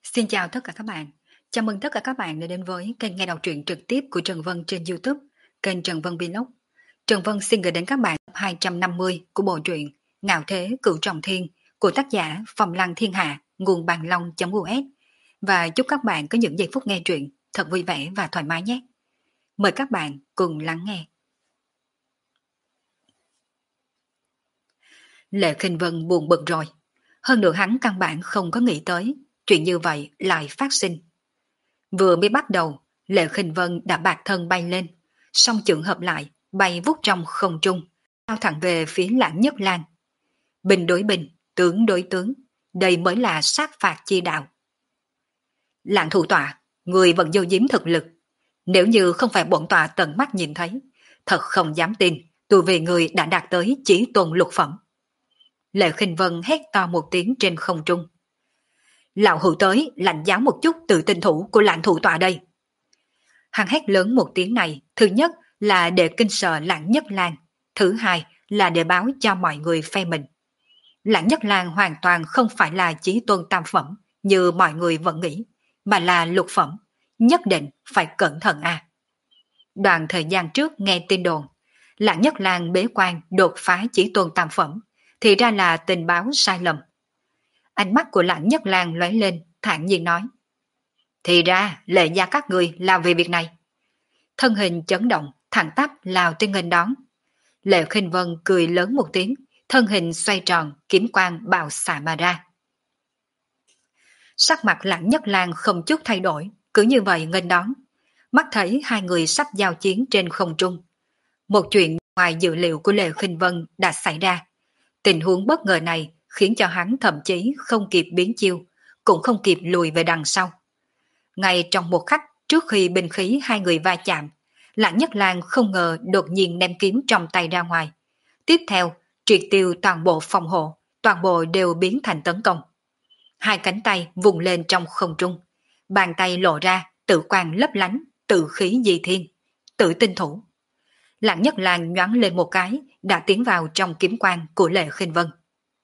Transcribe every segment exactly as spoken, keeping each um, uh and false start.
Xin chào tất cả các bạn. Chào mừng tất cả các bạn đã đến với kênh nghe đọc truyện trực tiếp của Trần Vân trên YouTube, kênh Trần Vân Vlog. Trần Vân xin gửi đến các bạn tập hai trăm năm mươi của bộ truyện Ngạo Thế Cửu Trọng Thiên của tác giả Phong Lăng Thiên Hạ, nguồn bàn long.us. Và chúc các bạn có những giây phút nghe truyện thật vui vẻ và thoải mái nhé. Mời các bạn cùng lắng nghe. Lệ Khinh Vân buồn bực rồi. Hơn nữa hắn căn bản không có nghĩ tới chuyện như vậy lại phát sinh. Vừa mới bắt đầu, Lệ Khinh Vân đã bạc thân bay lên, song chưởng hợp lại, bay vút trong không trung, lao thẳng về phía Lãng Nhất Lang. Binh đối binh, tướng đối tướng, đây mới là sát phạt chi đạo. Lãng thủ tọa, người vẫn vô giếm thực lực. Nếu như không phải bổn tọa tận mắt nhìn thấy, thật không dám tin, tu về người đã đạt tới chí tôn lục phẩm. Lệ Khinh Vân hét to một tiếng trên không trung. Lão hữu tới, lãnh giáo một chút từ tinh thủ của Lãng thủ tọa đây. Hắn hét lớn một tiếng này, thứ nhất là để kinh sợ Lãng Nhất Lang, thứ hai là để báo cho mọi người phe mình. Lãng Nhất Lang hoàn toàn không phải là chí tôn tam phẩm như mọi người vẫn nghĩ, mà là lục phẩm, nhất định phải cẩn thận a. À. Đoạn thời gian trước nghe tin đồn, Lãng Nhất Lang bế quan đột phá chí tôn tam phẩm, thì ra là tình báo sai lầm. Ánh mắt của Lãng Nhất Lang lóe lên, thản nhiên nói. Thì ra, Lệ gia các người làm về việc này. Thân hình chấn động, thẳng tắp lao tới nghênh đón. Lệ Khinh Vân cười lớn một tiếng, thân hình xoay tròn, kiếm quang bạo xạ mà ra. Sắc mặt Lãng Nhất Lang không chút thay đổi, cứ như vậy nghênh đón. Mắt thấy hai người sắp giao chiến trên không trung. Một chuyện ngoài dự liệu của Lệ Khinh Vân đã xảy ra. Tình huống bất ngờ này khiến cho hắn thậm chí không kịp biến chiêu, cũng không kịp lùi về đằng sau. Ngay trong một khắc trước khi binh khí hai người va chạm, Lãng Nhất Lang không ngờ đột nhiên ném kiếm trong tay ra ngoài. Tiếp theo, triệt tiêu toàn bộ phòng hộ, toàn bộ đều biến thành tấn công. Hai cánh tay vùng lên trong không trung, bàn tay lộ ra, tự quang lấp lánh, tự khí di thiên, tự tinh thủ. Lãng Nhất Lang nhoáng lên một cái, đã tiến vào trong kiếm quang của Lệ Khinh Vân.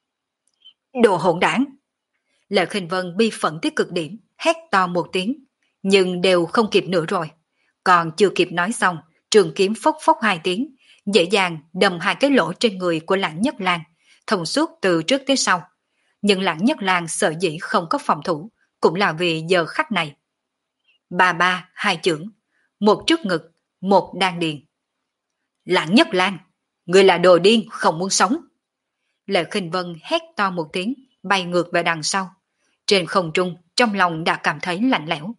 Đồ hỗn đảng! Lệ Khinh Vân bi phẫn tới cực điểm, hét to một tiếng, nhưng đều không kịp nữa rồi. Còn chưa kịp nói xong, trường kiếm phốc phốc hai tiếng, dễ dàng đâm hai cái lỗ trên người của Lãng Nhất Lang, thông suốt từ trước tới sau. Nhưng Lãng Nhất Lang sợ dĩ không có phòng thủ, cũng là vì giờ khắc này. Ba ba, hai chưởng, một trước ngực, một đan điền. Lãng Nhất Lang, người là đồ điên không muốn sống. Lệ Khinh Vân hét to một tiếng, bay ngược về đằng sau. Trên không trung, trong lòng đã cảm thấy lạnh lẽo.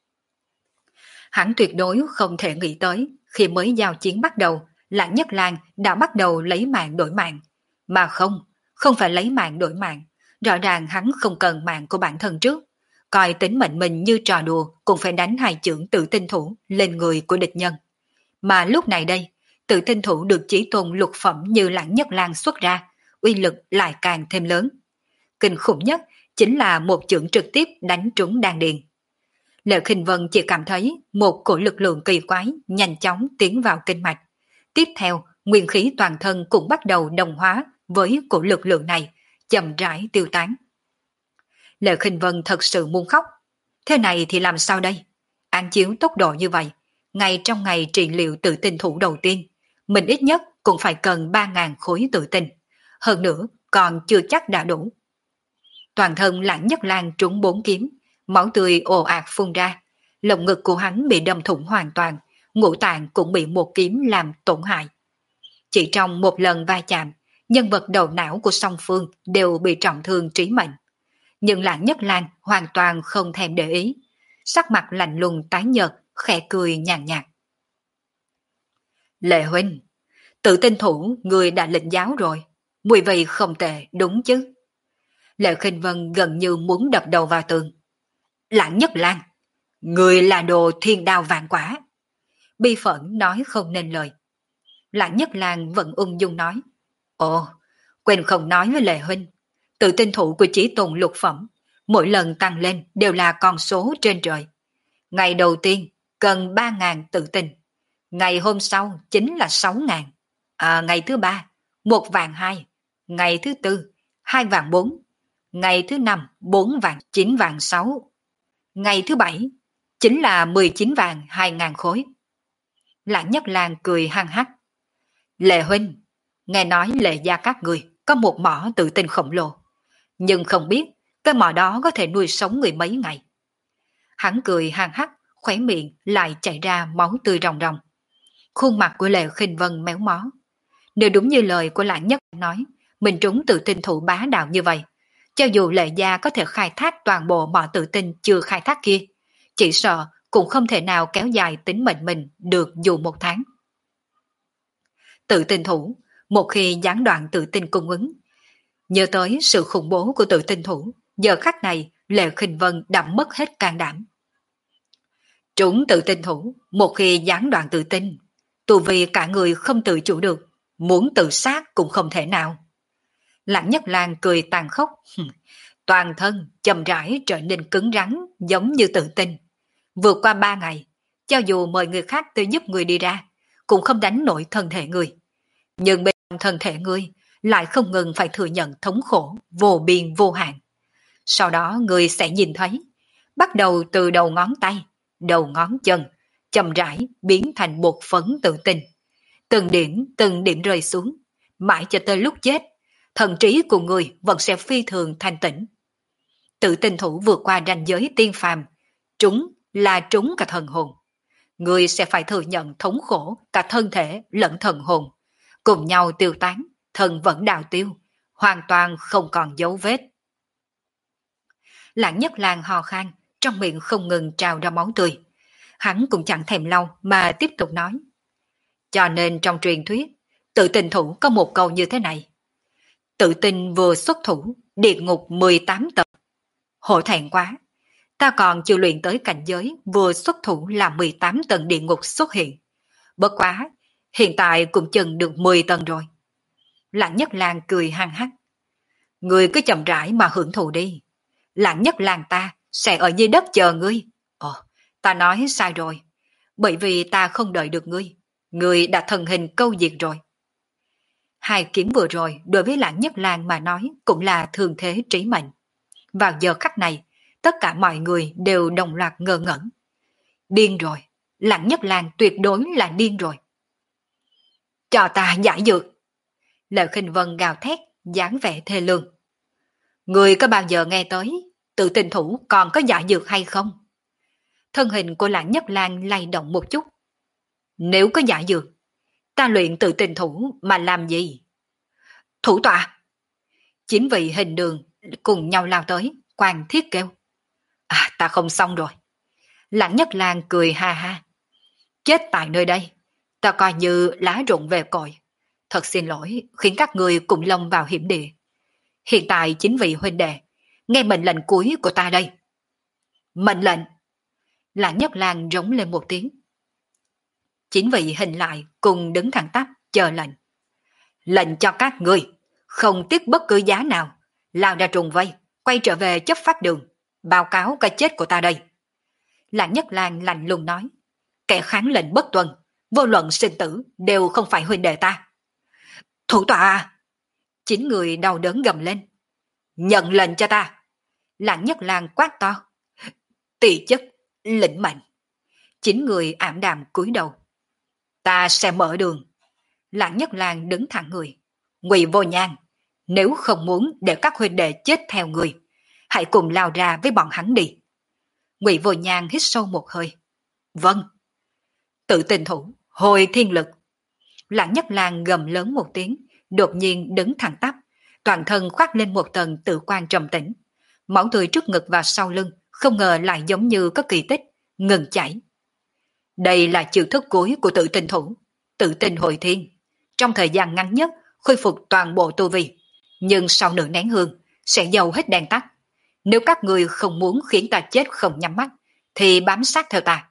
Hắn tuyệt đối không thể nghĩ tới, khi mới giao chiến bắt đầu, Lãng Nhất Lang đã bắt đầu lấy mạng đổi mạng. Mà không, không phải lấy mạng đổi mạng. Rõ ràng hắn không cần mạng của bản thân trước. Coi tính mệnh mình như trò đùa, cũng phải đánh hai chưởng tự tinh thủ lên người của địch nhân. Mà lúc này đây, tự tinh thủ được chí tôn lục phẩm như Lãng Nhất Lang xuất ra, uy lực lại càng thêm lớn. Kinh khủng nhất chính là một chưởng trực tiếp đánh trúng đan điền. Lệ Khinh Vân chỉ cảm thấy một cổ lực lượng kỳ quái nhanh chóng tiến vào kinh mạch. Tiếp theo, nguyên khí toàn thân cũng bắt đầu đồng hóa với cổ lực lượng này, chậm rãi tiêu tán. Lệ Khinh Vân thật sự muốn khóc. Thế này thì làm sao đây? Án chiếu tốc độ như vậy, ngay trong ngày trị liệu tự tinh thủ đầu tiên, mình ít nhất cũng phải cần ba ngàn khối tự tinh. Hơn nữa, còn chưa chắc đã đủ. Toàn thân Lãng Nhất Lang trúng bốn kiếm, máu tươi ồ ạt phun ra, lồng ngực của hắn bị đâm thủng hoàn toàn, ngũ tạng cũng bị một kiếm làm tổn hại. Chỉ trong một lần va chạm, nhân vật đầu não của song phương đều bị trọng thương trí mệnh. Nhưng Lãng Nhất Lang hoàn toàn không thèm để ý, sắc mặt lạnh lùng tái nhợt, khẽ cười nhàn nhạt. Lệ huynh, tự tinh thủ người đã lĩnh giáo rồi, mùi vị không tệ đúng chứ? Lệ Khinh Vân gần như muốn đập đầu vào tường. Lãng Nhất Lang, người là đồ thiên đao vạn quả. Bi phẫn nói không nên lời. Lãng Nhất Lang vẫn ung dung nói. Ồ, quên không nói với Lệ huynh, tự tinh thủ của chí tôn lục phẩm, mỗi lần tăng lên đều là con số trên trời. Ngày đầu tiên cần ba ngàn tự tinh, ngày hôm sau chính là sáu ngàn, à, ngày thứ ba một vạn hai, ngày thứ tư hai vạn bốn, ngày thứ năm bốn vạn chín vạn sáu. Ngày thứ bảy, chính là mười chín vạn hai ngàn khối. Lãng Nhất Lang cười hăng hắc. Lệ huynh, nghe nói Lệ gia các người có một mỏ tự tin khổng lồ, nhưng không biết cái mỏ đó có thể nuôi sống người mấy ngày. Hắn cười hăng hắc, khóe miệng lại chảy ra máu tươi ròng ròng. Khuôn mặt của Lệ Khinh Vân méo mó. Nếu đúng như lời của Lãng Nhất nói, mình trúng tự tin thủ bá đạo như vậy, cho dù Lệ gia có thể khai thác toàn bộ mỏ tự tin chưa khai thác kia, chỉ sợ cũng không thể nào kéo dài tính mệnh mình được dù một tháng. Tự tin thủ, một khi gián đoạn tự tin cung ứng, nhớ tới sự khủng bố của tự tin thủ, giờ khắc này Lệ Khinh Vân đã mất hết can đảm. Trúng tự tin thủ, một khi gián đoạn tự tin, tù vì cả người không tự chủ được, muốn tự sát cũng không thể nào. Lãng Nhất Lang cười tàn khốc, toàn thân chậm rãi trở nên cứng rắn giống như tự tin. Vượt qua ba ngày, cho dù mời người khác tới giúp người đi ra, cũng không đánh nổi thân thể người. Nhưng bên trong thân thể người lại không ngừng phải thừa nhận thống khổ vô biên vô hạn. Sau đó người sẽ nhìn thấy, bắt đầu từ đầu ngón tay, đầu ngón chân, chậm rãi biến thành bột phấn tự tin. Từng điểm từng điểm rơi xuống, mãi cho tới lúc chết, thần trí của người vẫn sẽ phi thường thanh tĩnh. Tự tin thủ vượt qua ranh giới tiên phàm, trúng là trúng cả thần hồn. Người sẽ phải thừa nhận thống khổ cả thân thể lẫn thần hồn, cùng nhau tiêu tán, thần vẫn đào tiêu, hoàn toàn không còn dấu vết. Lãng Nhất Lang ho khan, trong miệng không ngừng trào ra máu tươi. Hắn cũng chẳng thèm lau mà tiếp tục nói. Cho nên trong truyền thuyết, tự tin thủ có một câu như thế này. Tự tin vừa xuất thủ, địa ngục mười tám tầng. Hổ thẹn quá, ta còn chưa luyện tới cảnh giới vừa xuất thủ là mười tám tầng địa ngục xuất hiện. Bất quá, hiện tại cũng chừng được mười tầng rồi. Lãng Nhất Lang cười hăng hắc. Ngươi cứ chậm rãi mà hưởng thụ đi. Lãng Nhất Lang ta sẽ ở dưới đất chờ ngươi. Ồ, ta nói sai rồi. Bởi vì ta không đợi được ngươi. Ngươi đã thần hình câu diệt rồi. Hai kiếm vừa rồi đối với Lãng Nhất Lang mà nói cũng là thường thế trí mệnh. Vào giờ khắc này, tất cả mọi người đều đồng loạt ngơ ngẩn. Điên rồi, Lãng Nhất Lang tuyệt đối là điên rồi. Cho ta giải dược. Lệ Khinh Vân gào thét, dáng vẻ thê lương. Người có bao giờ nghe tới, tự tin thủ còn có giải dược hay không? Thân hình của Lãng Nhất Lang lay động một chút. Nếu có giải dược, ta luyện tự tin thủ mà làm gì? Thủ tọa! Chính vị hình đường cùng nhau lao tới, Quan Thiết kêu. À, ta không xong rồi. Lãng Nhất Lang cười ha ha. Chết tại nơi đây, ta coi như lá rụng về cội. Thật xin lỗi khiến các người cùng lông vào hiểm địa. Hiện tại chính vị huynh đệ, nghe mệnh lệnh cuối của ta đây. Mệnh lệnh! Lãng Nhất Lang rống lên một tiếng. Chính vị hình lại cùng đứng thẳng tắp chờ lệnh. Lệnh cho các người, không tiếc bất cứ giá nào, lao ra trùng vây, quay trở về chấp pháp đường, báo cáo cái chết của ta đây. Lãng Nhất Lang lạnh lùng nói, kẻ kháng lệnh bất tuân, vô luận sinh tử đều không phải huynh đệ ta. Thủ tọa à! Chín người đau đớn gầm lên. Nhận lệnh cho ta! Lãng Nhất Lang quát to. Tỳ chức, lĩnh mệnh. Chín người ảm đạm cúi đầu. Ta sẽ mở đường. Lãng Nhất Lang đứng thẳng người. Ngụy Vô Nhan, nếu không muốn để các huynh đệ chết theo người, hãy cùng lao ra với bọn hắn đi. Ngụy Vô Nhan hít sâu một hơi. Vâng. Tự tin thủ, hồi thiên lực. Lãng Nhất Lang gầm lớn một tiếng, đột nhiên đứng thẳng tắp, toàn thân khoác lên một tầng tự quan trầm tĩnh. Máu tươi trước ngực và sau lưng không ngờ lại giống như có kỳ tích, ngừng chảy. Đây là chiêu thức cuối của tự tin thủ, tự tin hồi thiên. Trong thời gian ngắn nhất, khôi phục toàn bộ tu vi, nhưng sau nửa nén hương, sẽ dầu hết đèn tắt. Nếu các người không muốn khiến ta chết không nhắm mắt, thì bám sát theo ta.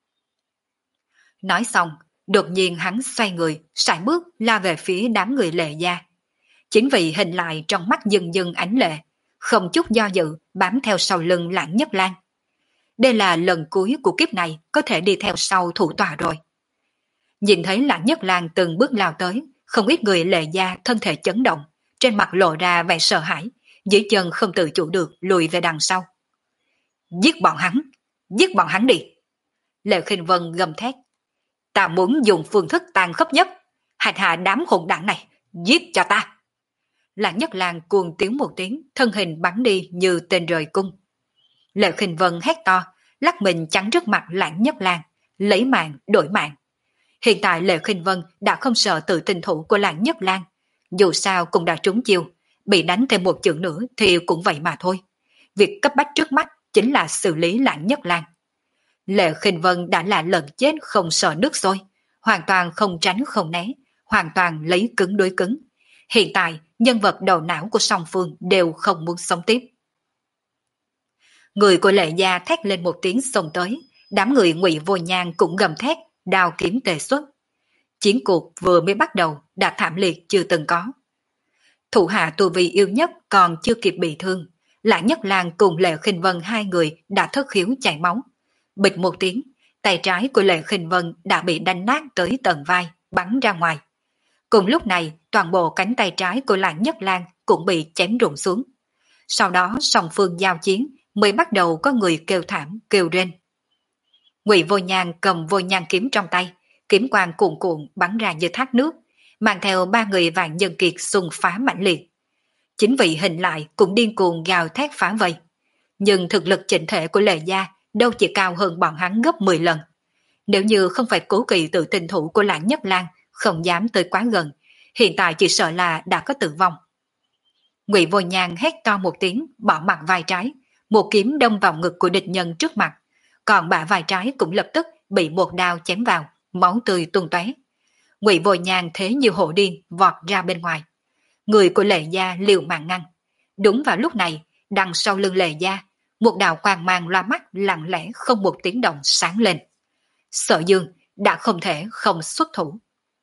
Nói xong, đột nhiên hắn xoay người, sải bước la về phía đám người Lệ gia. Chính vì hình lại trong mắt dần dần ánh lệ, không chút do dự bám theo sau lưng Lãng Nhất Lang. Đây là lần cuối của kiếp này có thể đi theo sau thủ tọa rồi. Nhìn thấy Lãng Nhất Lang từng bước lao tới, không ít người Lệ gia thân thể chấn động, trên mặt lộ ra vẻ sợ hãi, dưới chân không tự chủ được lùi về đằng sau. Giết bọn hắn, giết bọn hắn đi. Lệ Khinh Vân gầm thét. Ta muốn dùng phương thức tàn khốc nhất, hại hạ đám hỗn đảng này, giết cho ta. Lạc Nhất Lang cuồng tiếng một tiếng, thân hình bắn đi như tên rời cung. Lệ Khinh Vân hét to, lắc mình chắn trước mặt Lạc Nhất Lang, lấy mạng đổi mạng. Hiện tại Lệ Khinh Vân đã không sợ tự tình thủ của Lạc Nhất Lang, dù sao cũng đã trúng chiêu, bị đánh thêm một chưởng nữa thì cũng vậy mà thôi. Việc cấp bách trước mắt chính là xử lý Lạc Nhất Lang. Lệ Khinh Vân đã là lần chết không sợ nước sôi, hoàn toàn không tránh không né, hoàn toàn lấy cứng đối cứng. Hiện tại, nhân vật đầu não của song phương đều không muốn sống tiếp. Người của Lệ gia thét lên một tiếng xông tới, đám người Ngụy Vô Nhan cũng gầm thét, đao kiếm tề xuất. Chiến cuộc vừa mới bắt đầu đã thảm liệt chưa từng có. Thủ hạ tu vi yêu nhất còn chưa kịp bị thương, Lạc Nhất Lang cùng Lệ Khinh Vân hai người đã thất khiếu chảy máu. Bịch một tiếng, tay trái của Lệ Khinh Vân đã bị đánh nát tới tận vai, bắn ra ngoài. Cùng lúc này, toàn bộ cánh tay trái của Lạc Nhất Lang cũng bị chém rụng xuống. Sau đó song phương giao chiến mới bắt đầu có người kêu thảm, kêu rên. Ngụy Vô Nhan cầm Vô Nhan kiếm trong tay, kiếm quang cuồn cuộn bắn ra như thác nước, mang theo ba người Vạn Nhân Kiệt xung phá mãnh liệt. Chính vị hình lại cũng điên cuồng gào thét phá vây. Nhưng thực lực chỉnh thể của Lệ gia đâu chỉ cao hơn bọn hắn gấp mười lần. Nếu như không phải cố kỵ tự tình thủ của Lạc Nhất Lang không dám tới quá gần, hiện tại chỉ sợ là đã có tử vong. Ngụy Vô Nhan hét to một tiếng, bỏ mặt vai trái, một kiếm đâm vào ngực của địch nhân trước mặt, còn bả vai trái cũng lập tức bị một đao chém vào, máu tươi tung tóe. Ngụy Vô Nhan thế như hổ điên vọt ra bên ngoài. Người của Lệ gia liều mạng ngăn. Đúng vào lúc này, đằng sau lưng Lệ gia, một đạo quang mang loa mắt lặng lẽ không một tiếng động sáng lên. Sở Dương đã không thể không xuất thủ.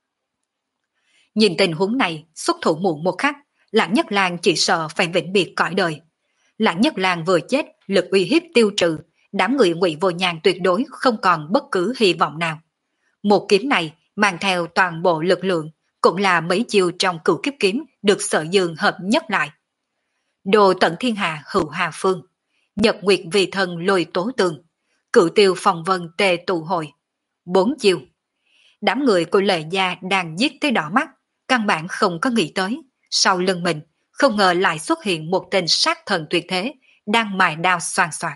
Nhìn tình huống này, xuất thủ muộn một khắc, Lạc Nhất Lang chỉ sợ phải vĩnh biệt cõi đời. Lạc Nhất Lang vừa chết, lực uy hiếp tiêu trừ, đám người Ngụy Vô Nhan tuyệt đối không còn bất cứ hy vọng nào. Một kiếm này mang theo toàn bộ lực lượng, cũng là mấy chiêu trong Cửu Kiếp Kiếm được Sở Dương hợp nhất lại. Đồ tận thiên hà hữu hà phương, nhật nguyệt vì thần lôi tố tường, cửu tiêu phòng vân tề tụ hội. Bốn chiêu. Đám người của Lệ gia đang giết tới đỏ mắt, căn bản không có nghĩ tới. Sau lưng mình, không ngờ lại xuất hiện một tên sát thần tuyệt thế, đang mài đao xoàn xoạc.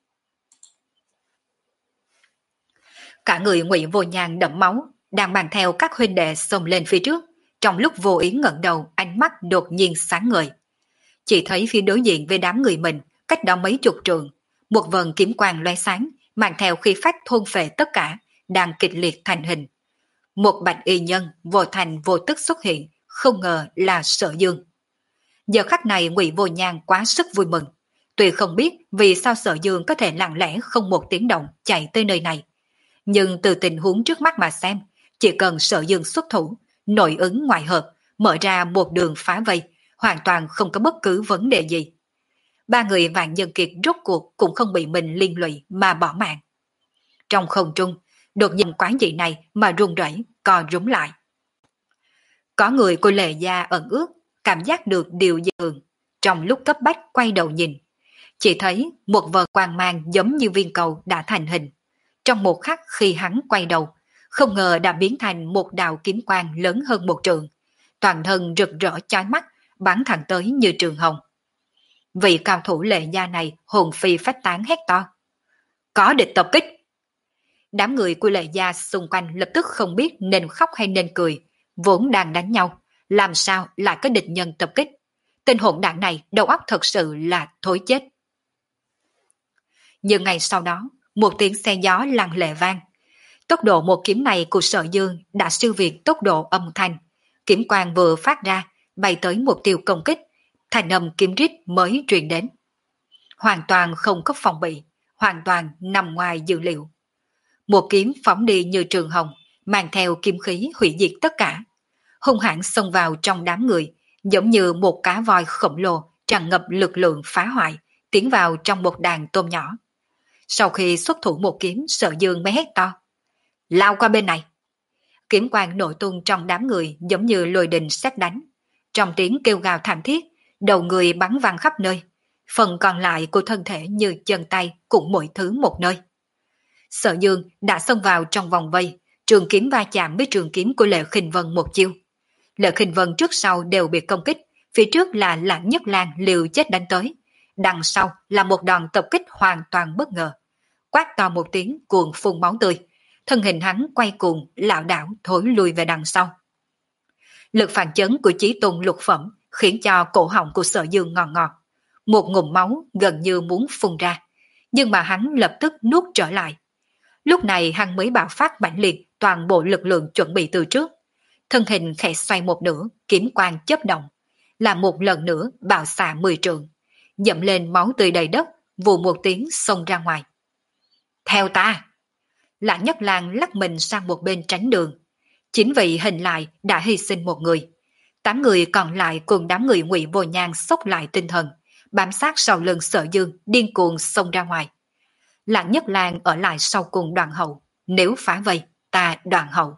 Cả người Ngụy Vô Nhan đẫm máu, đang mang theo các huynh đệ xông lên phía trước, trong lúc vô ý ngẩng đầu, ánh mắt đột nhiên sáng ngời. Chỉ thấy phía đối diện với đám người mình, cách đó mấy chục trượng, một vần kiếm quang lóe sáng, mang theo khí phách thôn phệ tất cả, đang kịch liệt thành hình. Một bạch y nhân vô thành vô tức xuất hiện, không ngờ là Sở Dương. Giờ khắc này Ngụy Vô Nhan quá sức vui mừng, tuy không biết vì sao Sở Dương có thể lặng lẽ không một tiếng động chạy tới nơi này, nhưng từ tình huống trước mắt mà xem, chỉ cần Sở Dương xuất thủ, nội ứng ngoại hợp, mở ra một đường phá vây, hoàn toàn không có bất cứ vấn đề gì. Ba người Vạn Nhân Kiệt rốt cuộc cũng không bị mình liên lụy mà bỏ mạng. Trong không trung, đột nhiên quái dị này mà run rẩy, co rúm lại. Có người của Lệ gia ẩn ước, cảm giác được điều dị thường, trong lúc cấp bách quay đầu nhìn, chỉ thấy một vầng quang mang giống như viên cầu đã thành hình. Trong một khắc khi hắn quay đầu, không ngờ đã biến thành một đạo kiếm quang lớn hơn một trượng, toàn thân rực rỡ chói mắt, bắn thẳng tới như trường hồng. Vị cao thủ Lệ gia này hồn phi phách tán hét to. Có địch tập kích! Đám người của Lệ gia xung quanh lập tức không biết nên khóc hay nên cười, vốn đang đánh nhau, làm sao lại có địch nhân tập kích. Tên hỗn đảng này đầu óc thật sự là thối chết. Nhưng ngày sau đó, một tiếng xe gió lặng lệ vang. Tốc độ một kiếm này của Sở Dương đã siêu việt tốc độ âm thanh. Kiếm quang vừa phát ra, bay tới mục tiêu công kích, thành âm kiếm rít mới truyền đến. Hoàn toàn không có phòng bị, hoàn toàn nằm ngoài dự liệu. Một kiếm phóng đi như trường hồng, mang theo kiếm khí hủy diệt tất cả. Hung hãn xông vào trong đám người, giống như một cá voi khổng lồ tràn ngập lực lượng phá hoại, tiến vào trong một đàn tôm nhỏ. Sau khi xuất thủ một kiếm, Sở Dương mới hét to. Lao qua bên này. Kiếm quang nổi tung trong đám người giống như lôi đình sét đánh. Trong tiếng kêu gào thảm thiết, đầu người bắn văng khắp nơi. Phần còn lại của thân thể như chân tay cũng mỗi thứ một nơi. Sở Dương đã xông vào trong vòng vây, trường kiếm va chạm với trường kiếm của Lệ Khinh Vân một chiêu. Lệ Khinh Vân trước sau đều bị công kích, phía trước là Lãng Nhất Lang liều chết đánh tới, đằng sau là một đòn tập kích hoàn toàn bất ngờ. Quát to một tiếng cuồng phun máu tươi, thân hình hắn quay cuồng, lảo đảo thối lùi về đằng sau. Lực phản chấn của Chí Tôn lục phẩm khiến cho cổ họng của Sở Dương ngọt ngọt, một ngụm máu gần như muốn phun ra, nhưng mà hắn lập tức nuốt trở lại. Lúc này hắn mới bạo phát mãnh liệt toàn bộ lực lượng chuẩn bị từ trước, thân hình khẽ xoay một nửa, kiếm quang chớp động, là một lần nữa bạo xạ mười trượng, dậm lên máu tươi đầy đất, vù một tiếng xông ra ngoài. Theo ta! Lãng Nhất Lang lắc mình sang một bên tránh đường. Chính vì hình lại đã hy sinh một người. Tám người còn lại cùng đám người Ngụy Vô Nhang xốc lại tinh thần, bám sát sau lưng Sở Dương điên cuồng xông ra ngoài. Lãng Nhất Lang ở lại sau cùng đoàn hậu, nếu phá vây, ta đoàn hậu.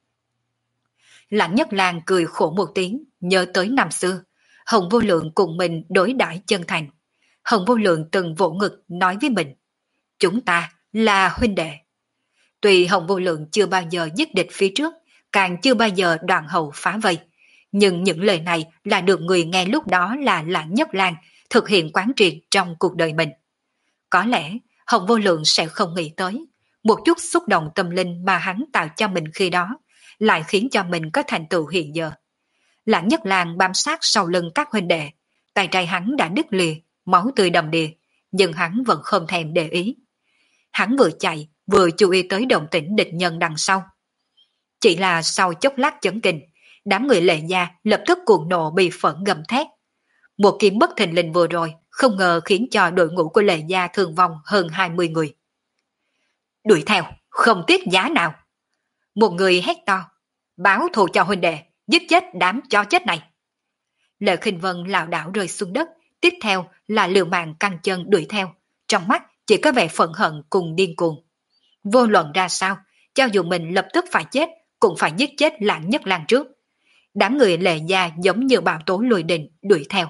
Lãng Nhất Lang cười khổ một tiếng, nhớ tới năm xưa, Hồng Vô Lượng cùng mình đối đãi chân thành. Hồng Vô Lượng từng vỗ ngực nói với mình, chúng ta là huynh đệ. Tuy Hồng Vô Lượng chưa bao giờ giết địch phía trước, càng chưa bao giờ đoàn hậu phá vây, nhưng những lời này là được người nghe lúc đó là Lãng Nhất Lang thực hiện quán triệt trong cuộc đời mình. Có lẽ Hồng Vô Lượng sẽ không nghĩ tới, một chút xúc động tâm linh mà hắn tạo cho mình khi đó, lại khiến cho mình có thành tựu hiện giờ. Lãng Nhất Lang bám sát sau lưng các huynh đệ, tay trái hắn đã đứt lìa, máu tươi đầm đìa, nhưng hắn vẫn không thèm để ý. Hắn vừa chạy, vừa chú ý tới động tĩnh địch nhân đằng sau. Chỉ là sau chốc lát chấn kinh, đám người Lệ Gia lập tức cuồng nộ bị phẫn gầm thét. Một kiếm bất thình lình vừa rồi, không ngờ khiến cho đội ngũ của Lệ Gia thương vong hơn hai mươi người. Đuổi theo, không tiếc giá nào. Một người hét to, báo thù cho huynh đệ, giết chết đám chó chết này. Lệ Khinh Vân lảo đảo rơi xuống đất, tiếp theo là liều mạng căng chân đuổi theo, trong mắt chỉ có vẻ phẫn hận cùng điên cuồng. Vô luận ra sao, cho dù mình lập tức phải chết, cũng phải giết chết Lãng Nhất Lang trước. Đám người Lệ Gia giống như bão tố lùi đình đuổi theo.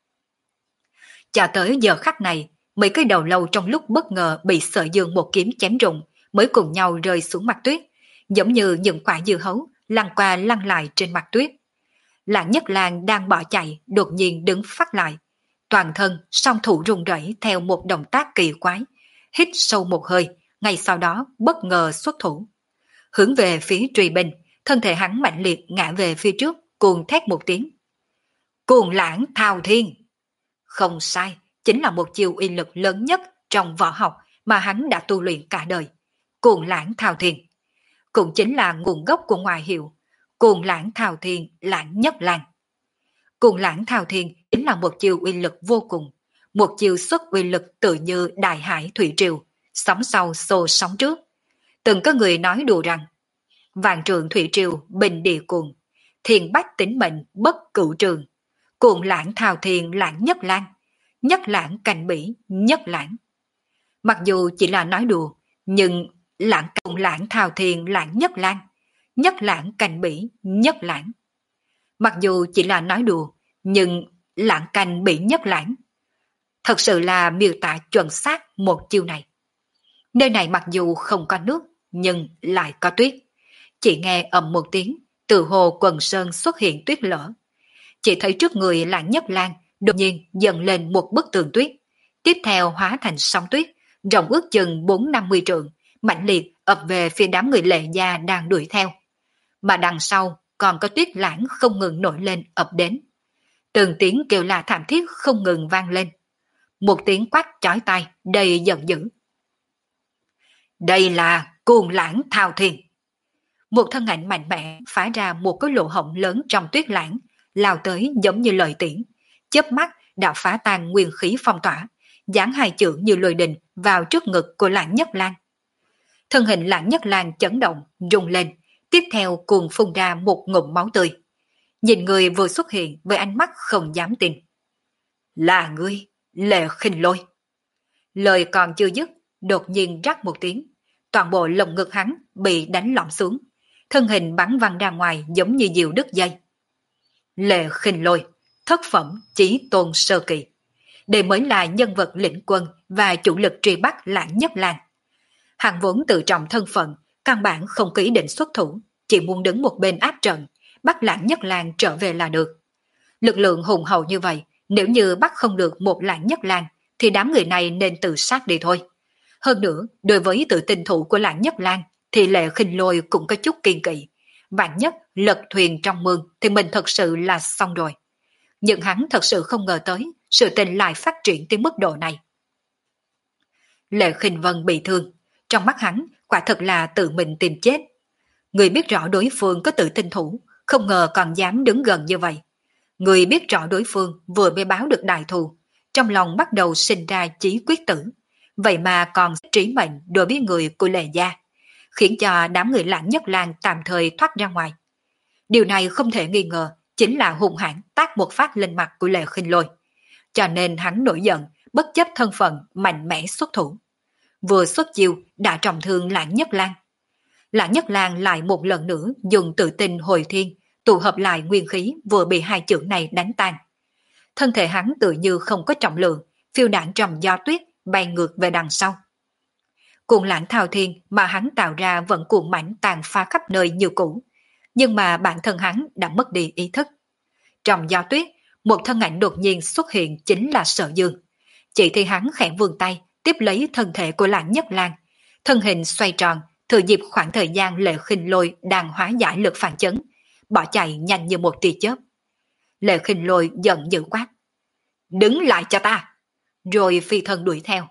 Cho tới giờ khắc này, mấy cái đầu lâu trong lúc bất ngờ bị Sở Dương một kiếm chém rụng, mới cùng nhau rơi xuống mặt tuyết, giống như những quả dưa hấu lăn qua lăn lại trên mặt tuyết. Lãng Nhất Lang đang bỏ chạy, đột nhiên đứng phát lại, toàn thân song thủ run rẩy theo một động tác kỳ quái, hít sâu một hơi, ngay sau đó bất ngờ xuất thủ, hướng về phía truy binh, thân thể hắn mạnh liệt ngã về phía trước, cuồng thét một tiếng. Cuồng Lãng Thao Thiên! Không sai, chính là một chiêu uy lực lớn nhất trong võ học mà hắn đã tu luyện cả đời. Cuồng Lãng Thao Thiên cũng chính là nguồn gốc của ngoại hiệu Cuồng Lãng Thao Thiên Lãng Nhất Lang. Cuồng Lãng Thao Thiên chính là một chiêu uy lực vô cùng, một chiêu xuất uy lực tự như đại hải thủy triều, sóng sau xô sóng trước. Từng có người nói đùa rằng, vạn trượng thủy triều bình địa cuồng, thiên bách tính mệnh bất cửu trường, cuồng lãng thao thiên lãng nhất lang, nhất lãng cành bỉ nhất lãng. Mặc dù chỉ là nói đùa, nhưng lãng cuồng lãng thao thiên lãng nhất lang, nhất lãng cành bỉ nhất lãng. Mặc dù chỉ là nói đùa, nhưng lãng cành bỉ nhất lãng. Thật sự là miêu tả chuẩn xác một chiêu này. Nơi này mặc dù không có nước, nhưng lại có tuyết. Chỉ nghe ầm một tiếng, từ hồ quần sơn xuất hiện tuyết lở. Chỉ thấy trước người Lãng Nhất Lang đột nhiên dần lên một bức tường tuyết, tiếp theo hóa thành sóng tuyết, rộng ước chừng bốn năm mươi trượng, mạnh liệt ập về phía đám người Lệ Gia đang đuổi theo. Mà đằng sau còn có tuyết lãng không ngừng nổi lên ập đến. Từng tiếng kêu la thảm thiết không ngừng vang lên. Một tiếng quát chói tai đầy giận dữ. Đây là Cuồng Lãng Thao Thiên. Một thân ảnh mạnh mẽ phá ra một cái lỗ hổng lớn trong tuyết lãng, lao tới giống như lợi tiễn, chớp mắt đã phá tan nguyên khí phong tỏa, giáng hai chữ như lôi đình vào trước ngực của Lãng Nhất Lang. Thân hình Lãng Nhất Lang chấn động, rung lên, tiếp theo cuồng phun ra một ngụm máu tươi. Nhìn người vừa xuất hiện với ánh mắt không dám tin. Là ngươi, Lệ Khinh Lôi. Lời còn chưa dứt, đột nhiên rắc một tiếng, toàn bộ lồng ngực hắn bị đánh lõm xuống, thân hình bắn văng ra ngoài giống như diều đứt dây. Lệ Khinh Lôi, thất phẩm chí tôn sơ kỳ. Đây mới là nhân vật lĩnh quân và chủ lực truy bắt Lãng Nhất Lang. Hắn vốn tự trọng thân phận, căn bản không có ý định xuất thủ, chỉ muốn đứng một bên áp trận, bắt Lãng Nhất Lang trở về là được. Lực lượng hùng hậu như vậy, nếu như bắt không được một Lãng Nhất Lang, thì đám người này nên tự sát đi thôi. Hơn nữa, đối với tự tin thủ của Lãng Nhất Lang, thì Lệ Khinh Lôi cũng có chút kiên kỵ. Vạn nhất lật thuyền trong mương thì mình thật sự là xong rồi. Nhưng hắn thật sự không ngờ tới, sự tình lại phát triển tới mức độ này. Lệ Khinh Vân bị thương, trong mắt hắn quả thật là tự mình tìm chết. Người biết rõ đối phương có tự tin thủ, không ngờ còn dám đứng gần như vậy. Người biết rõ đối phương vừa mới báo được đại thù, trong lòng bắt đầu sinh ra chí quyết tử, vậy mà còn trí mệnh đối với người của Lệ gia, khiến cho đám người Lãng Nhất Lang tạm thời thoát ra ngoài. Điều này không thể nghi ngờ chính là hung hãn tác một phát lên mặt của Lệ Khinh Lôi, cho nên hắn nổi giận, bất chấp thân phận mạnh mẽ xuất thủ. Vừa xuất chiêu đã trọng thương Lãng Nhất Lang. Lãng Nhất Lang lại một lần nữa dùng tự tin hồi thiên, tụ hợp lại nguyên khí vừa bị hai chưởng này đánh tan. Thân thể hắn tự như không có trọng lượng, phiêu đảng trong gió tuyết bay ngược về đằng sau. Cuồng lãng thao thiên mà hắn tạo ra vẫn cuồng mãnh tàn phá khắp nơi như cũ, nhưng mà bản thân hắn đã mất đi ý thức. Trong gió tuyết, một thân ảnh đột nhiên xuất hiện chính là Sở Dương. Chỉ thấy hắn khẽ vươn tay, tiếp lấy thân thể của Lãng Nhất Lang, thân hình xoay tròn, thừa dịp khoảng thời gian Lệ Khinh Lôi đang hóa giải lực phản chấn, bỏ chạy nhanh như một tia chớp. Lệ Khinh Lôi giận dữ quát: "Đứng lại cho ta!" Rồi phi thân đuổi theo.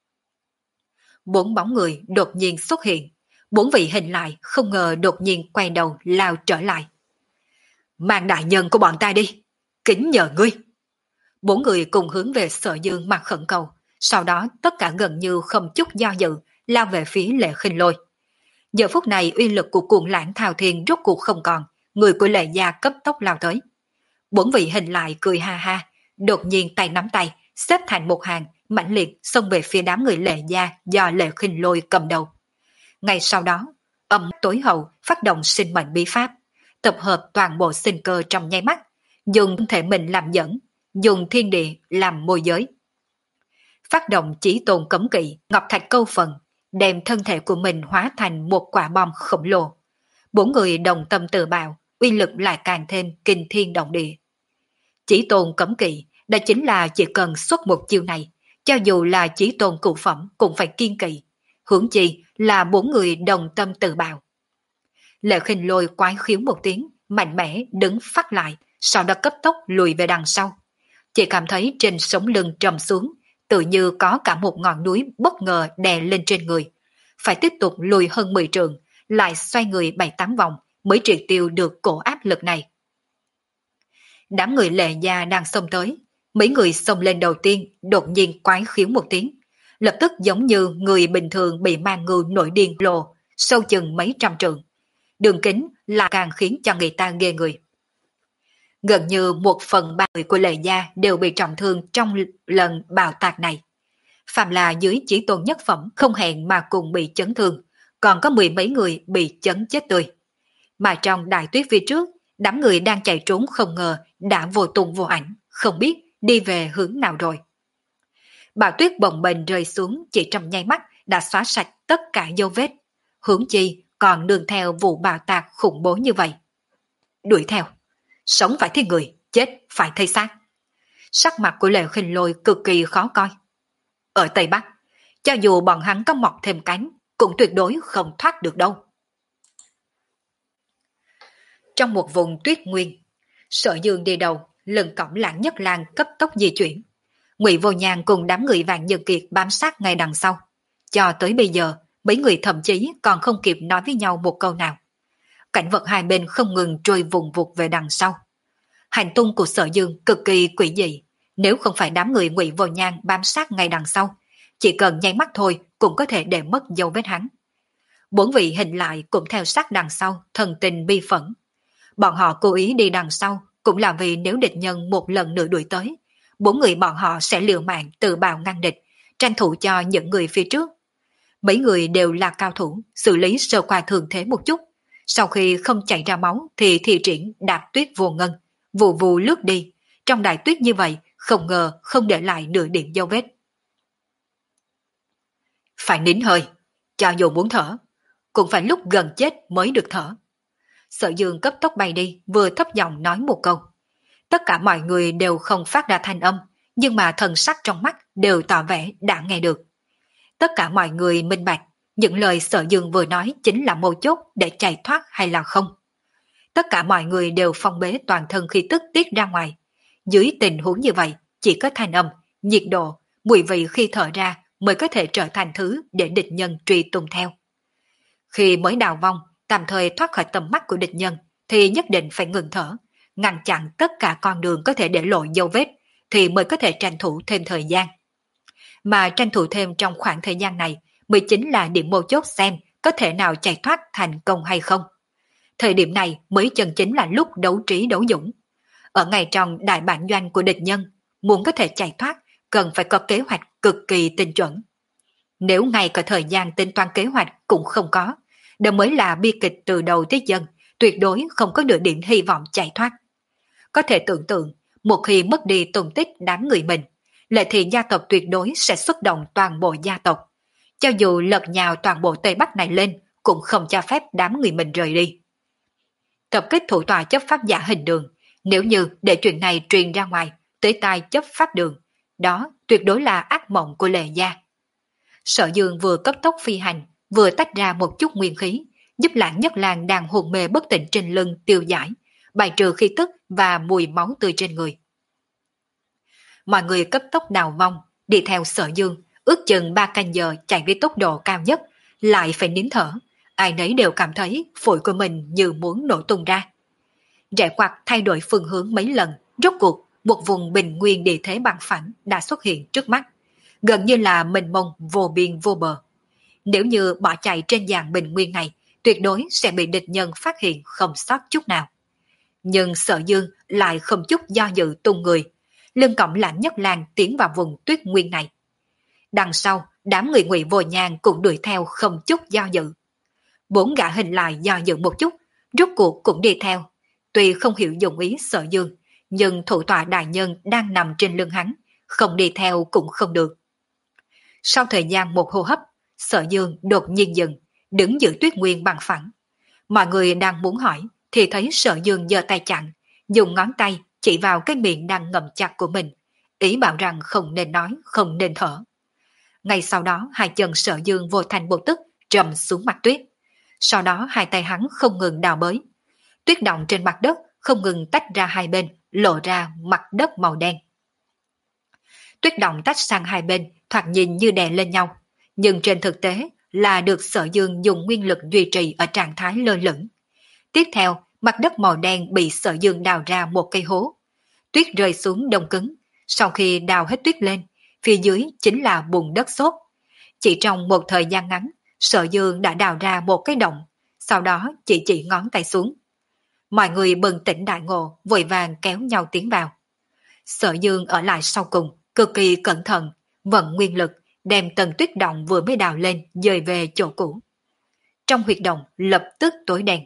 Bốn bóng người đột nhiên xuất hiện, bốn vị hình lại không ngờ đột nhiên quay đầu lao trở lại. "Mang đại nhân của bọn ta đi, kính nhờ ngươi." Bốn người cùng hướng về Sở Dương mà khẩn cầu, sau đó tất cả gần như không chút do dự lao về phía Lệ Khinh Lôi. Giờ phút này uy lực của cuồng lãng thao thiên rốt cuộc không còn, người của Lệ gia cấp tốc lao tới. Bốn vị hình lại cười ha ha, đột nhiên tay nắm tay, xếp thành một hàng, mãnh liệt xông về phía đám người Lệ gia do Lệ Khinh Lôi cầm đầu. Ngay sau đó, âm tối hậu phát động sinh mệnh bí pháp, tập hợp toàn bộ sinh cơ trong nháy mắt, dùng thể mình làm dẫn, dùng thiên địa làm môi giới. Phát động chỉ tồn cấm kỵ, ngọc thạch câu phần, đem thân thể của mình hóa thành một quả bom khổng lồ. Bốn người đồng tâm tự bào, uy lực lại càng thêm kinh thiên động địa. Chỉ tồn cấm kỵ, đó chính là chỉ cần xuất một chiêu này, cho dù là chỉ tồn cụ phẩm cũng phải kiên kỵ, huống chi là bốn người đồng tâm tự bào. Lệ Khinh Lôi quái khiếu một tiếng, mạnh mẽ đứng phát lại, sau đó cấp tốc lùi về đằng sau. Chỉ cảm thấy trên sống lưng trầm xuống, tự như có cả một ngọn núi bất ngờ đè lên trên người. Phải tiếp tục lùi hơn mười trượng, lại xoay người bảy tám vòng mới triệt tiêu được cổ áp lực này. Đám người Lệ gia đang xông tới, mấy người xông lên đầu tiên đột nhiên quái khiếu một tiếng, lập tức giống như người bình thường bị mang ngưu nổi điên lồ, sâu chừng mấy trăm trượng. Đường kính là càng khiến cho người ta ghê người. Gần như một phần ba người của Lệ gia đều bị trọng thương trong lần bạo tạc này. Phạm là dưới chỉ tôn nhất phẩm không hẹn mà cùng bị chấn thương, còn có mười mấy người bị chấn chết tươi. Mà trong đại tuyết phía trước, đám người đang chạy trốn không ngờ đã vô tung vô ảnh, không biết đi về hướng nào rồi. Bão tuyết bồng bềnh rơi xuống chỉ trong nháy mắt đã xóa sạch tất cả dấu vết, hướng chi còn nương theo vụ bạo tạc khủng bố như vậy. Đuổi theo, sống phải thấy người, chết phải thấy xác. Sắc mặt của Lệ Khinh Lôi cực kỳ khó coi. Ở Tây Bắc, cho dù bọn hắn có mọc thêm cánh, cũng tuyệt đối không thoát được đâu. Trong một vùng tuyết nguyên, Sở Dương đi đầu, lưng cõng Lãng Nhất Lang cấp tốc di chuyển. Ngụy Vô Nhàn cùng đám người Vạn Nhân Kiệt bám sát ngay đằng sau. Cho tới bây giờ, mấy người thậm chí còn không kịp nói với nhau một câu nào. Cảnh vật hai bên không ngừng trôi vùng vụt về đằng sau. Hành tung của Sở Dương cực kỳ quỷ dị, nếu không phải đám người Ngụy Vô Nhàn bám sát ngay đằng sau, chỉ cần nháy mắt thôi cũng có thể để mất dấu vết hắn. Bốn vị hình lại cũng theo sát đằng sau, thần tình bi phẫn. Bọn họ cố ý đi đằng sau cũng là vì nếu địch nhân một lần nữa đuổi tới, bốn người bọn họ sẽ liều mạng tự bào ngăn địch, tranh thủ cho những người phía trước. Mấy người đều là cao thủ, xử lý sơ qua thường thế một chút. Sau khi không chảy ra máu thì thi triển đạp tuyết vô ngân, vù vù lướt đi. Trong đại tuyết như vậy, không ngờ không để lại nửa điểm dấu vết. Phải nín hơi, cho dù muốn thở, cũng phải lúc gần chết mới được thở. Sở Dương cấp tốc bay đi, vừa thấp giọng nói một câu. Tất cả mọi người đều không phát ra thanh âm, nhưng mà thần sắc trong mắt đều tỏ vẻ đã nghe được. Tất cả mọi người minh bạch, những lời Sở Dương vừa nói chính là mấu chốt để chạy thoát hay là không. Tất cả mọi người đều phong bế toàn thân khí tức tiết ra ngoài. Dưới tình huống như vậy, chỉ có thanh âm, nhiệt độ, mùi vị khi thở ra mới có thể trở thành thứ để địch nhân truy tung theo. Khi mới đào vong, tạm thời thoát khỏi tầm mắt của địch nhân, thì nhất định phải ngừng thở, ngăn chặn tất cả con đường có thể để lộ dấu vết, thì mới có thể tranh thủ thêm thời gian. Mà tranh thủ thêm trong khoảng thời gian này mới chính là điểm mấu chốt xem có thể nào chạy thoát thành công hay không. Thời điểm này mới chân chính là lúc đấu trí đấu dũng. Ở ngay trong đại bản doanh của địch nhân, muốn có thể chạy thoát, cần phải có kế hoạch cực kỳ tinh chuẩn. Nếu ngay cả thời gian tính toán kế hoạch cũng không có, đó mới là bi kịch từ đầu tới chân, tuyệt đối không có nửa điểm hy vọng chạy thoát. Có thể tưởng tượng, một khi mất đi tung tích đám người mình, Lệ Thị gia tộc tuyệt đối sẽ xuất động toàn bộ gia tộc. Cho dù lật nhào toàn bộ Tây Bắc này lên, cũng không cho phép đám người mình rời đi. Tập kích thủ tọa chấp pháp giả hình đường, nếu như để chuyện này truyền ra ngoài, tới tai chấp pháp đường, đó tuyệt đối là ác mộng của Lệ gia. Sở Dương vừa cấp tốc phi hành, vừa tách ra một chút nguyên khí, giúp Lãng Nhất Lang đang hồn mê bất tỉnh trên lưng tiêu giải, bài trừ khí tức và mùi máu tươi trên người. Mọi người cấp tốc đào vong, đi theo Sở Dương, ước chừng ba canh giờ chạy với tốc độ cao nhất, lại phải nín thở, ai nấy đều cảm thấy phổi của mình như muốn nổ tung ra. Rẽ quạt thay đổi phương hướng mấy lần, rốt cuộc một vùng bình nguyên địa thế bằng phẳng đã xuất hiện trước mắt, gần như là mênh mông vô biên vô bờ. Nếu như bỏ chạy trên dạng bình nguyên này, tuyệt đối sẽ bị địch nhân phát hiện không sót chút nào. Nhưng Sở Dương lại không chút do dự tung người, lưng cõng Lãng Nhất Lang tiến vào vùng tuyết nguyên này. Đằng sau, đám người Ngụy Vô Nhàn cũng đuổi theo không chút do dự. Bốn gã hình lại do dự một chút, rốt cuộc cũng đi theo. Tuy không hiểu dụng ý Sở Dương, nhưng thủ tọa đại nhân đang nằm trên lưng hắn, không đi theo cũng không được. Sau thời gian một hô hấp, Sở Dương đột nhiên dừng, đứng giữa tuyết nguyên bằng phẳng. Mọi người đang muốn hỏi, thì thấy Sở Dương giơ tay chặn, dùng ngón tay chỉ vào cái miệng đang ngậm chặt của mình, ý bảo rằng không nên nói, không nên thở. Ngay sau đó, hai chân Sở Dương vô thành vô tức trầm xuống mặt tuyết. Sau đó hai tay hắn không ngừng đào bới. Tuyết động trên mặt đất không ngừng tách ra hai bên, lộ ra mặt đất màu đen. Tuyết động tách sang hai bên, thoạt nhìn như đè lên nhau, nhưng trên thực tế là được Sở Dương dùng nguyên lực duy trì ở trạng thái lơ lửng. Tiếp theo, mặt đất màu đen bị Sở Dương đào ra một cây hố. Tuyết rơi xuống đông cứng, sau khi đào hết tuyết lên, phía dưới chính là bùn đất xốp. Chỉ trong một thời gian ngắn, Sở Dương đã đào ra một cái động, sau đó chỉ chỉ ngón tay xuống. Mọi người bừng tỉnh đại ngộ, vội vàng kéo nhau tiến vào. Sở Dương ở lại sau cùng, cực kỳ cẩn thận, vận nguyên lực, đem tầng tuyết động vừa mới đào lên dời về chỗ cũ. Trong huyệt động lập tức tối đen.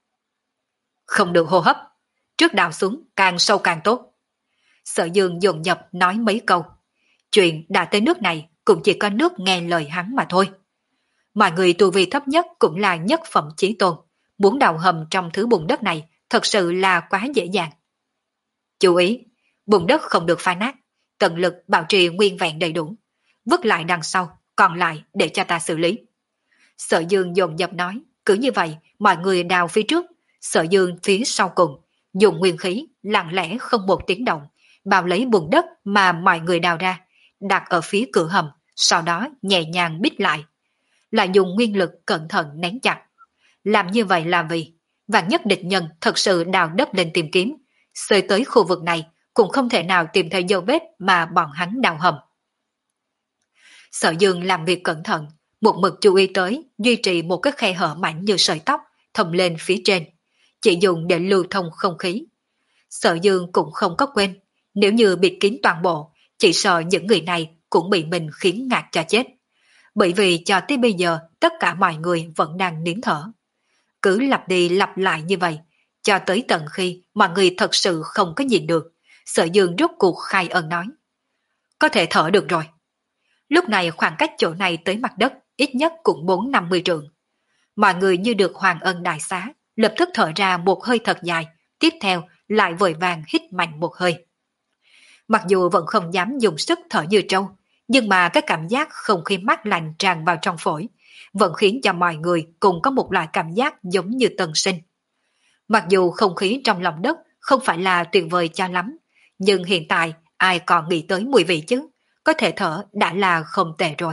Không được hô hấp, trước đào xuống càng sâu càng tốt. Sở Dương dồn dập nói mấy câu. Chuyện đã tới nước này cũng chỉ có nước nghe lời hắn mà thôi. Mọi người tu vi thấp nhất cũng là nhất phẩm chí tôn, muốn đào hầm trong thứ bùn đất này thật sự là quá dễ dàng. Chú ý, bùn đất không được phá nát, tận lực bảo trì nguyên vẹn đầy đủ, vứt lại đằng sau, còn lại để cho ta xử lý. Sở Dương dồn dập nói, cứ như vậy, mọi người đào phía trước, Sở Dương phía sau cùng, dùng nguyên khí, lặng lẽ không một tiếng động, bao lấy bùn đất mà mọi người đào ra, đặt ở phía cửa hầm, sau đó nhẹ nhàng bít lại. Lại dùng nguyên lực cẩn thận nén chặt. Làm như vậy là vì, vạn nhất địch nhân thật sự đào đất lên tìm kiếm, xơi tới khu vực này cũng không thể nào tìm thấy dấu vết mà bọn hắn đào hầm. Sở Dương làm việc cẩn thận, một mực chú ý tới duy trì một cái khe hở mảnh như sợi tóc thầm lên phía trên, chỉ dùng để lưu thông không khí. Sở Dương cũng không có quên, nếu như bịt kín toàn bộ, chỉ sợ những người này cũng bị mình khiến ngạt cho chết. Bởi vì cho tới bây giờ tất cả mọi người vẫn đang nín thở. Cứ lặp đi lặp lại như vậy, cho tới tận khi mọi người thật sự không có nhìn được, Sở Dương rốt cuộc khai ân nói. Có thể thở được rồi. Lúc này khoảng cách chỗ này tới mặt đất ít nhất cũng bốn năm mươi trượng. Mọi người như được hoàng ân đại xá, lập tức thở ra một hơi thật dài, tiếp theo lại vội vàng hít mạnh một hơi. Mặc dù vẫn không dám dùng sức thở như trâu, nhưng mà cái cảm giác không khí mát lạnh tràn vào trong phổi, vẫn khiến cho mọi người cùng có một loại cảm giác giống như tân sinh. Mặc dù không khí trong lòng đất không phải là tuyệt vời cho lắm, nhưng hiện tại ai còn nghĩ tới mùi vị chứ, có thể thở đã là không tệ rồi.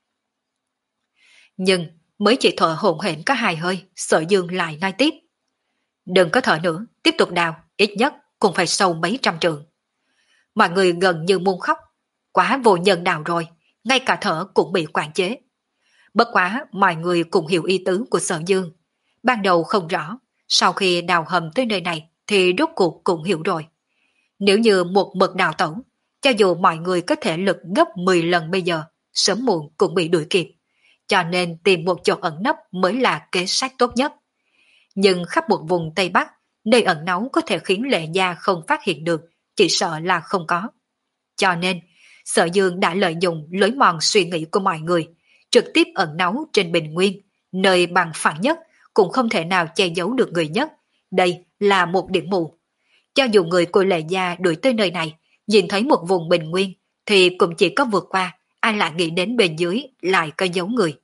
Nhưng mới chỉ thở hổn hển có hai hơi, Sở Dương lại nói tiếp. Đừng có thở nữa, tiếp tục đào, ít nhất cũng phải sâu mấy trăm trượng. Mọi người gần như muốn khóc, quá vô nhân đạo rồi, ngay cả thở cũng bị quản chế. Bất quá mọi người cùng hiểu ý tứ của Sở Dương. Ban đầu không rõ, sau khi đào hầm tới nơi này thì rốt cuộc cũng hiểu rồi. Nếu như một mực đào tẩu, cho dù mọi người có thể lực gấp mười lần bây giờ, sớm muộn cũng bị đuổi kịp. Cho nên tìm một chỗ ẩn nấp mới là kế sách tốt nhất. Nhưng khắp một vùng Tây Bắc, nơi ẩn náu có thể khiến Lệ Gia không phát hiện được, chỉ sợ là không có. Cho nên, Sở Dương đã lợi dụng lối mòn suy nghĩ của mọi người, trực tiếp ẩn náu trên bình nguyên, nơi bằng phẳng nhất, cũng không thể nào che giấu được người nhất. Đây là một điểm mù. Cho dù người của Lệ Gia đuổi tới nơi này, nhìn thấy một vùng bình nguyên, thì cũng chỉ có vượt qua, ai lại nghĩ đến bên dưới lại có dấu người.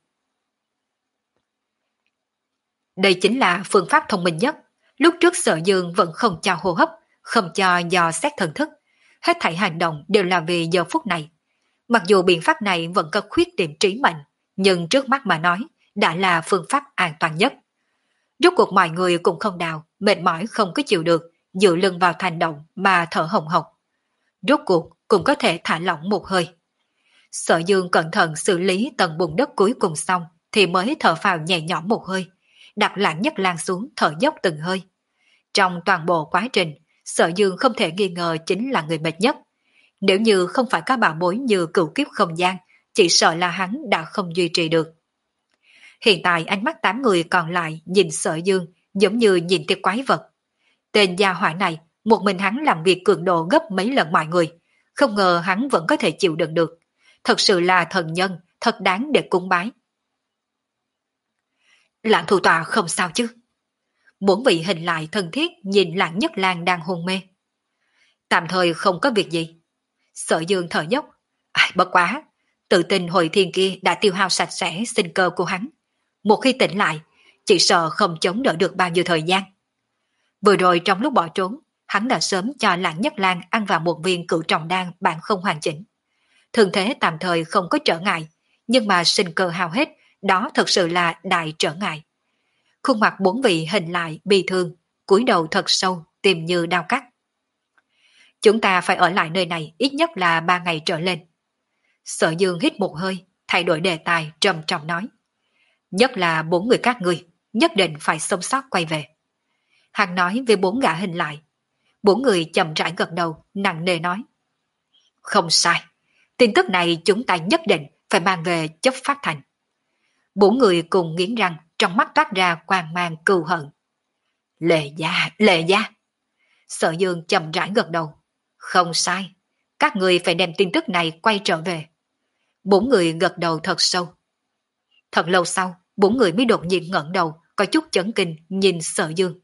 Đây chính là phương pháp thông minh nhất. Lúc trước Sở Dương vẫn không cho hô hấp, không cho dò xét thần thức. Hết thảy hành động đều là vì giờ phút này. Mặc dù biện pháp này vẫn có khuyết điểm trí mệnh, nhưng trước mắt mà nói, đã là phương pháp an toàn nhất. Rốt cuộc mọi người cũng không đào, mệt mỏi không có chịu được, dựa lưng vào thành động mà thở hồng hộc. Rốt cuộc cũng có thể thả lỏng một hơi. Sở Dương cẩn thận xử lý tầng bùn đất cuối cùng xong, thì mới thở phào nhẹ nhõm một hơi, đặt Lãng Nhất Lang xuống thở dốc từng hơi. Trong toàn bộ quá trình, Sở Dương không thể nghi ngờ chính là người mệt nhất. Nếu như không phải các bảo bối như cửu kiếp không gian, chỉ sợ là hắn đã không duy trì được. Hiện tại ánh mắt tám người còn lại nhìn Sở Dương giống như nhìn thấy quái vật. Tên gia hỏa này, một mình hắn làm việc cường độ gấp mấy lần mọi người, không ngờ hắn vẫn có thể chịu đựng được. Thật sự là thần nhân, thật đáng để cúng bái. Lãng thủ tọa không sao chứ? Bốn vị hình lại thân thiết nhìn Lãng Nhất Lang đang hôn mê. Tạm thời không có việc gì. Sở Dương thở dốc. Ai bất quá, tự tin hồi thiên kia đã tiêu hao sạch sẽ sinh cơ của hắn. Một khi tỉnh lại, chỉ sợ không chống đỡ được bao nhiêu thời gian. Vừa rồi trong lúc bỏ trốn, hắn đã sớm cho Lãng Nhất Lang ăn vào một viên cửu trọng đan bản không hoàn chỉnh. Thường thế tạm thời không có trở ngại, nhưng mà sinh cơ hao hết, đó thật sự là đại trở ngại. Khuôn mặt bốn vị hình lại bi thương, cúi đầu thật sâu, tìm như đau cắt. Chúng ta phải ở lại nơi này ít nhất là ba ngày trở lên. Sở Dương hít một hơi, thay đổi đề tài trầm trọng nói. Nhất là bốn người các ngươi, nhất định phải sống sót quay về. Hắn nói với bốn gã hình lại. Bốn người chậm rãi gật đầu, nặng nề nói. Không sai, tin tức này chúng ta nhất định phải mang về chấp phát thành. Bốn người cùng nghiến răng, trong mắt toát ra quang mang cừu hận. Lệ gia, Lệ gia. Sở Dương chậm rãi gật đầu. Không sai, các người phải đem tin tức này quay trở về. Bốn người gật đầu thật sâu. Thật lâu sau, bốn người mới đột nhiên ngẩng đầu, có chút chấn kinh nhìn Sở Dương.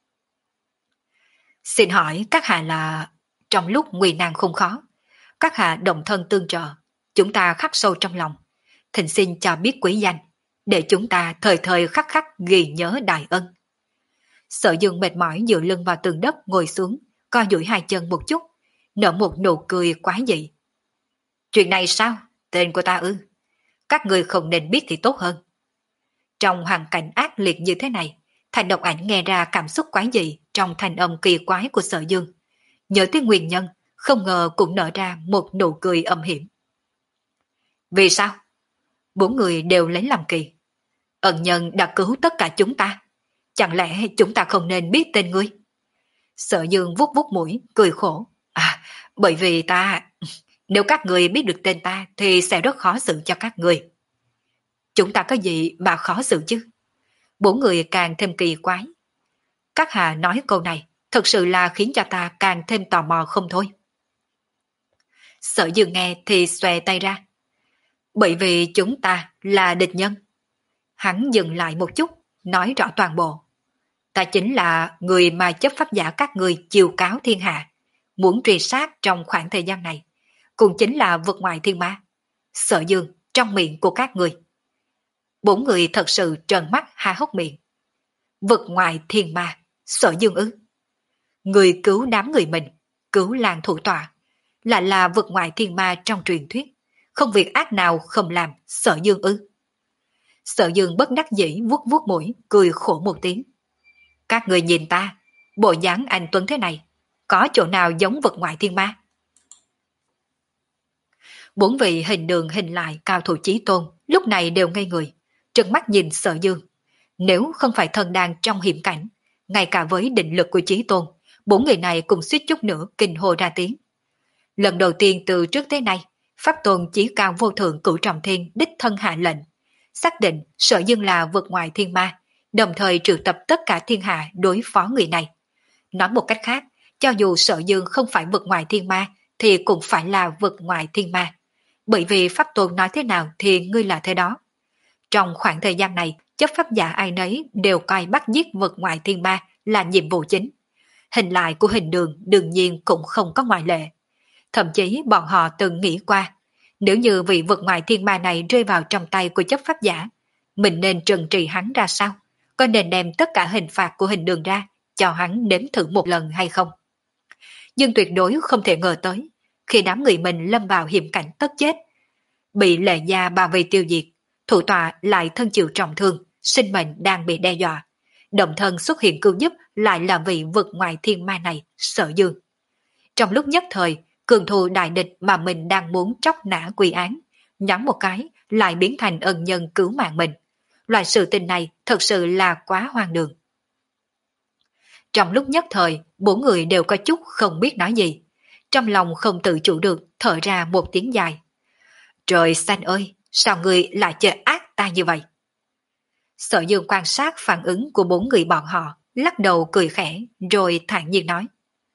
Xin hỏi các hạ là... Trong lúc nguy nan không khó, các hạ đồng thân tương trợ, chúng ta khắc sâu trong lòng. Thỉnh xin cho biết quý danh, để chúng ta thời thời khắc khắc ghi nhớ đại ân. Sở Dương mệt mỏi dựa lưng vào tường đất ngồi xuống, co duỗi hai chân một chút, nở một nụ cười quá dị. Chuyện này sao? Tên của ta ư? Các người không nên biết thì tốt hơn. Trong hoàn cảnh ác liệt như thế này, Thành Độc Ảnh nghe ra cảm xúc quái dị trong thanh âm kỳ quái của Sở Dương. Nhớ tới nguyên nhân, không ngờ cũng nở ra một nụ cười âm hiểm. Vì sao? Bốn người đều lấy làm kỳ. Ân nhân đã cứu tất cả chúng ta. Chẳng lẽ chúng ta không nên biết tên ngươi? Sở Dương vuốt vuốt mũi, cười khổ. À, bởi vì ta... Nếu các người biết được tên ta thì sẽ rất khó xử cho các người. Chúng ta có gì mà khó xử chứ? Bốn người càng thêm kỳ quái. Các hạ nói câu này thật sự là khiến cho ta càng thêm tò mò không thôi. Sở Dương nghe thì xòe tay ra. Bởi vì chúng ta là địch nhân. Hắn dừng lại một chút, nói rõ toàn bộ. Ta chính là người mà chấp pháp giả các người chiêu cáo thiên hạ, muốn truy sát trong khoảng thời gian này, cũng chính là vực ngoại thiên ma. Sở Dương trong miệng của các người. Bốn người thật sự trợn mắt há hốc miệng. Vực ngoại thiên ma, Sở Dương ư? Người cứu đám người mình, cứu làng thủ tọa, lại là vực ngoại thiên ma trong truyền thuyết, không việc ác nào không làm, Sở Dương ư? Sở Dương bất đắc dĩ vuốt vuốt mũi, cười khổ một tiếng. Các người nhìn ta, bộ dáng anh Tuấn thế này, có chỗ nào giống vực ngoại thiên ma? Bốn vị hình đường hình lại cao thủ chí tôn lúc này đều ngây người, trừng mắt nhìn Sở Dương. Nếu không phải thần đang trong hiểm cảnh, ngay cả với định lực của chí tôn, bốn người này cùng suýt chút nữa kinh hô ra tiếng. Lần đầu tiên từ trước tới nay, Pháp Tôn chí cao vô thượng cửu trọng thiên đích thân hạ lệnh, xác định Sở Dương là vực ngoại thiên ma, đồng thời triệu tập tất cả thiên hạ đối phó người này. Nói một cách khác, cho dù Sở Dương không phải vực ngoại thiên ma, thì cũng phải là vực ngoại thiên ma. Bởi vì Pháp Tôn nói thế nào thì ngươi là thế đó. Trong khoảng thời gian này, chấp pháp giả ai nấy đều coi bắt giết vực ngoại thiên ma là nhiệm vụ chính. Hình lại của hình đường đương nhiên cũng không có ngoại lệ. Thậm chí bọn họ từng nghĩ qua, nếu như vị vực ngoại thiên ma này rơi vào trong tay của chấp pháp giả, mình nên trừng trị hắn ra sao? Có nên đem tất cả hình phạt của hình đường ra, cho hắn nếm thử một lần hay không? Nhưng tuyệt đối không thể ngờ tới, khi đám người mình lâm vào hiểm cảnh tất chết, bị lệ gia bao vây tiêu diệt, thủ tọa lại thân chịu trọng thương, sinh mệnh đang bị đe dọa. Động thân xuất hiện cứu giúp lại là vị vực ngoại thiên ma này, Sở Dương. Trong lúc nhất thời, cường thù đại địch mà mình đang muốn tróc nã quy án, nhắm một cái lại biến thành ân nhân cứu mạng mình. Loại sự tình này thật sự là quá hoang đường. Trong lúc nhất thời, bốn người đều có chút không biết nói gì. Trong lòng không tự chủ được thở ra một tiếng dài. Trời xanh ơi, sao người lại chơi ác ta như vậy? Sở Dương quan sát phản ứng của bốn người bọn họ, lắc đầu cười khẽ, rồi thản nhiên nói.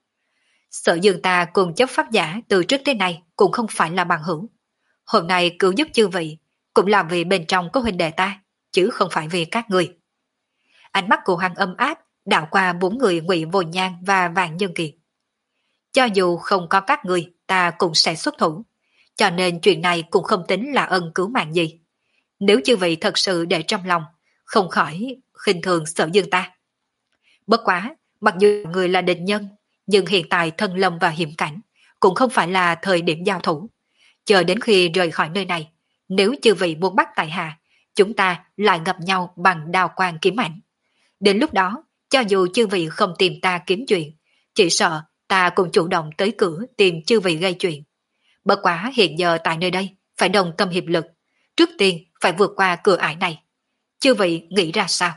Sở Dương ta cùng chấp pháp giả từ trước tới nay cũng không phải là bằng hữu. Hôm nay cứu giúp chư vị, cũng là vì bên trong có huynh đệ ta, chứ không phải vì các người. Ánh mắt của hắn âm áp, đảo qua bốn người Ngụy Vô Nhan và Vạn Nhân Kiệt. Cho dù không có các người, ta cũng sẽ xuất thủ. Cho nên chuyện này cũng không tính là ân cứu mạng gì. Nếu chư vị thật sự để trong lòng, không khỏi khinh thường Sở Dương ta. Bất quá, mặc dù người là địch nhân, nhưng hiện tại thân lâm vào hiểm cảnh, cũng không phải là thời điểm giao thủ. Chờ đến khi rời khỏi nơi này, nếu chư vị muốn bắt tại hạ, chúng ta lại gặp nhau bằng đao quang kiếm ảnh. Đến lúc đó, cho dù chư vị không tìm ta kiếm chuyện, chỉ sợ ta cũng chủ động tới cửa tìm chư vị gây chuyện. Bất quá hiện giờ tại nơi đây, phải đồng tâm hiệp lực. Trước tiên phải vượt qua cửa ải này. Chư vị nghĩ ra sao?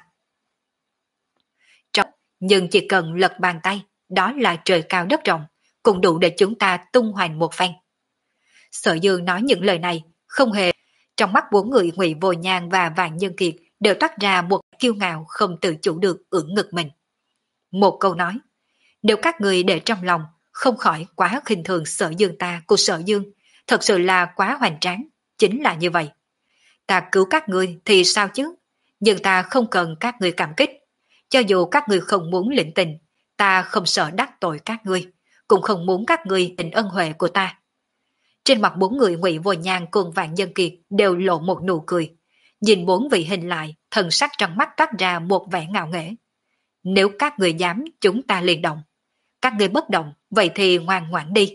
Trọng, nhưng chỉ cần lật bàn tay, đó là trời cao đất rộng, cũng đủ để chúng ta tung hoành một phen. Sở Dương nói những lời này, không hề. Trong mắt bốn người Ngụy Vô Nhan và Vạn Nhân Kiệt đều toát ra một kiêu ngạo không tự chủ được ưỡn ngực mình. Một câu nói, nếu các người để trong lòng, không khỏi quá khinh thường Sở Dương ta của Sở Dương, thật sự là quá hoành tráng, chính là như vậy. Ta cứu các người thì sao chứ, nhưng ta không cần các người cảm kích. Cho dù các người không muốn lĩnh tình, ta không sợ đắc tội các ngươi, cũng không muốn các ngươi tình ân huệ của ta. Trên mặt bốn người Ngụy Vô Nhan cùng Vạn Nhân Kiệt đều lộ một nụ cười. Nhìn bốn vị hình lại, thần sắc trong mắt toát ra một vẻ ngạo nghễ. Nếu các người dám, chúng ta liền động. Các người bất động, vậy thì ngoan ngoãn đi.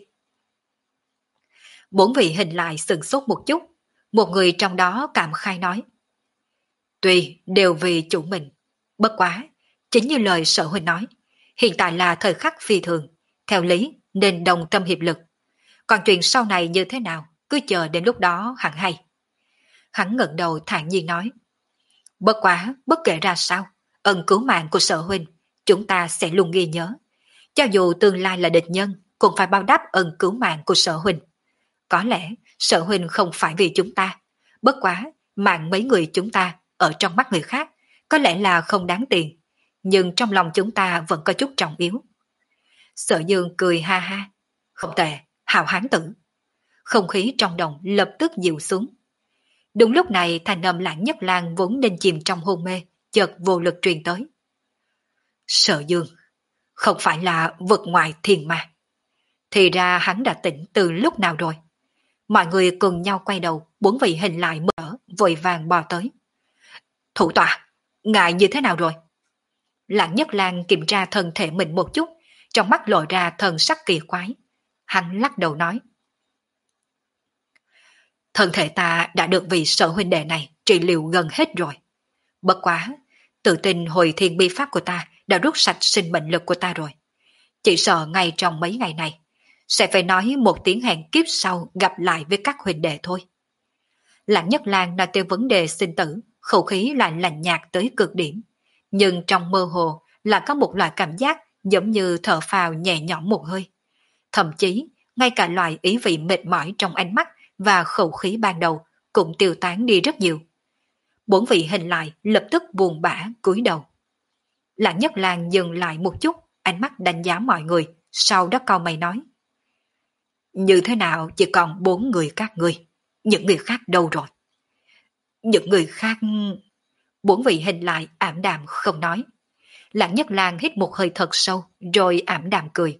Bốn vị hình lại sừng sốt một chút. Một người trong đó cảm khai nói. Tuy đều vì chủ mình, bất quá, chính như lời Sở huynh nói, hiện tại là thời khắc phi thường, theo lý nên đồng tâm hiệp lực. Còn chuyện sau này như thế nào, cứ chờ đến lúc đó hẳn hay. Hắn ngẩng đầu thản nhiên nói. Bất quá, bất kể ra sao, ân cứu mạng của Sở huynh, chúng ta sẽ luôn ghi nhớ. Cho dù tương lai là địch nhân, cũng phải báo đáp ân cứu mạng của Sở huynh. Có lẽ Sở huynh không phải vì chúng ta, bất quá mạng mấy người chúng ta ở trong mắt người khác có lẽ là không đáng tiền, nhưng trong lòng chúng ta vẫn có chút trọng yếu. Sở Dương cười ha ha. Không tệ, hào hán tử. Không khí trong đồng lập tức dịu xuống. Đúng lúc này thanh âm Lãng Nhất Lang vốn nên chìm trong hôn mê, chợt vô lực truyền tới. Sở Dương, không phải là vực ngoại thiên ma. Thì ra hắn đã tỉnh từ lúc nào rồi. Mọi người cùng nhau quay đầu, bốn vị hình lại mở, vội vàng bò tới. Thủ tọa, ngài như thế nào rồi? Lãng Nhất Lang kiểm tra thân thể mình một chút, trong mắt lộ ra thần sắc kỳ quái. Hắn lắc đầu nói. Thân thể ta đã được vị Sở huynh đệ này trị liệu gần hết rồi. Bất quá, tự tin hồi thiên bi pháp của ta đã rút sạch sinh mệnh lực của ta rồi. Chỉ sợ ngay trong mấy ngày này, sẽ phải nói một tiếng hẹn kiếp sau gặp lại với các huynh đệ thôi. Lãng Nhất Lang nói tới vấn đề sinh tử, khẩu khí lại lạnh nhạt tới cực điểm. Nhưng trong mơ hồ là có một loại cảm giác giống như thở phào nhẹ nhõm một hơi. Thậm chí, ngay cả loại ý vị mệt mỏi trong ánh mắt và khẩu khí ban đầu cũng tiêu tán đi rất nhiều. Bốn vị hình lại lập tức buồn bã cúi đầu. Lãng Nhất Lang dừng lại một chút, ánh mắt đánh giá mọi người, sau đó cau mày nói. Như thế nào chỉ còn bốn người các ngươi, những người khác đâu rồi? Những người khác... Bốn vị hình lại ảm đạm không nói. Lãng Nhất Lang hít một hơi thật sâu, rồi ảm đạm cười.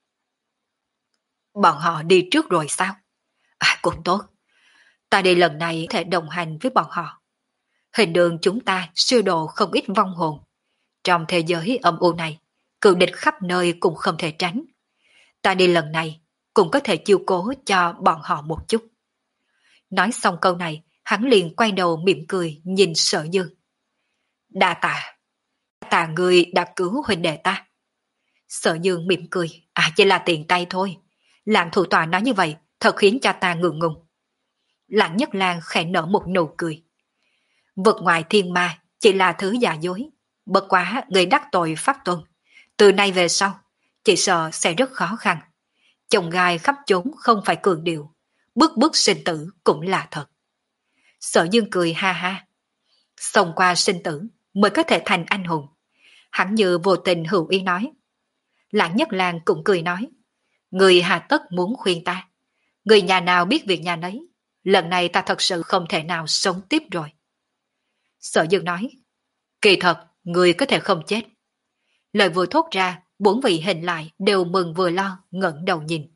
Bọn họ đi trước rồi sao? À, cũng tốt. Ta đi lần này có thể đồng hành với bọn họ. Hình đường chúng ta siêu độ không ít vong hồn. Trong thế giới âm u này, cự địch khắp nơi cũng không thể tránh. Ta đi lần này cũng có thể chiêu cố cho bọn họ một chút. Nói xong câu này, hắn liền quay đầu mỉm cười nhìn Sở Dương. Đa tạ, tạ người đã cứu huynh đệ ta. Sở Dương mỉm cười, à chỉ là tiền tay thôi. Làm thủ tọa nói như vậy, thật khiến cho ta ngượng ngùng. Lãng Nhất Lang khẽ nở một nụ cười. Vực ngoài thiên ma chỉ là thứ giả dối, bất quá người đắc tội pháp tuân. Từ nay về sau, chỉ sợ sẽ rất khó khăn. Chồng gai khắp chốn không phải cường điệu, bước bước sinh tử cũng là thật. Sở Dương cười ha ha. Xông qua sinh tử mới có thể thành anh hùng. Hắn như vô tình hữu ý nói. Lãng Nhất Lang cũng cười nói. Người hà tất muốn khuyên ta. Người nhà nào biết việc nhà nấy. Lần này ta thật sự không thể nào sống tiếp rồi. Sở Dương nói. Kỳ thật, người có thể không chết. Lời vừa thốt ra, bốn vị hình lại đều mừng vừa lo, ngẩng đầu nhìn.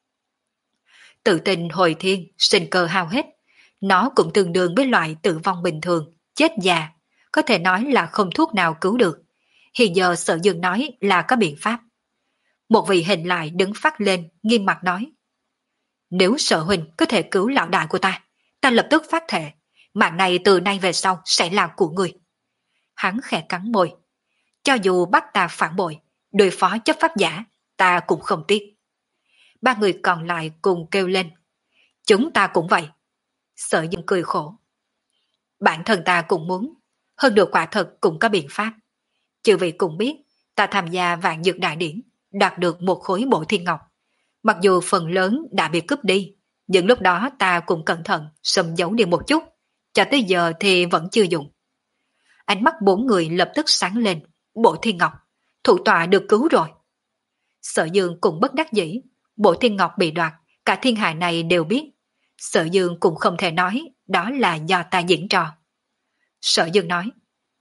Tự tình hồi thiên, sinh cơ hao hết. Nó cũng tương đương với loại tử vong bình thường, chết già. Có thể nói là không thuốc nào cứu được. Hiện giờ Sở Dương nói là có biện pháp. Một vị hình lại đứng phát lên, nghiêm mặt nói. Nếu Sở huynh có thể cứu lão đại của ta, ta lập tức phát thệ. Mạng này từ nay về sau sẽ là của người. Hắn khẽ cắn môi. Cho dù bắt ta phản bội, đối phó chấp pháp giả, ta cũng không tiếc. Ba người còn lại cùng kêu lên. Chúng ta cũng vậy. Sở Dương cười khổ. Bản thân ta cũng muốn, hơn được quả thật cũng có biện pháp. Chư vị cũng biết, ta tham gia vạn dược đại điển, đạt được một khối bộ thiên ngọc. Mặc dù phần lớn đã bị cướp đi, nhưng lúc đó ta cũng cẩn thận, xâm giấu đi một chút. Cho tới giờ thì vẫn chưa dùng. Ánh mắt bốn người lập tức sáng lên. Bộ thiên ngọc, thủ tọa được cứu rồi. Sở Dương cũng bất đắc dĩ. Bộ thiên ngọc bị đoạt, cả thiên hạ này đều biết. Sở Dương cũng không thể nói đó là do ta diễn trò. Sở Dương nói.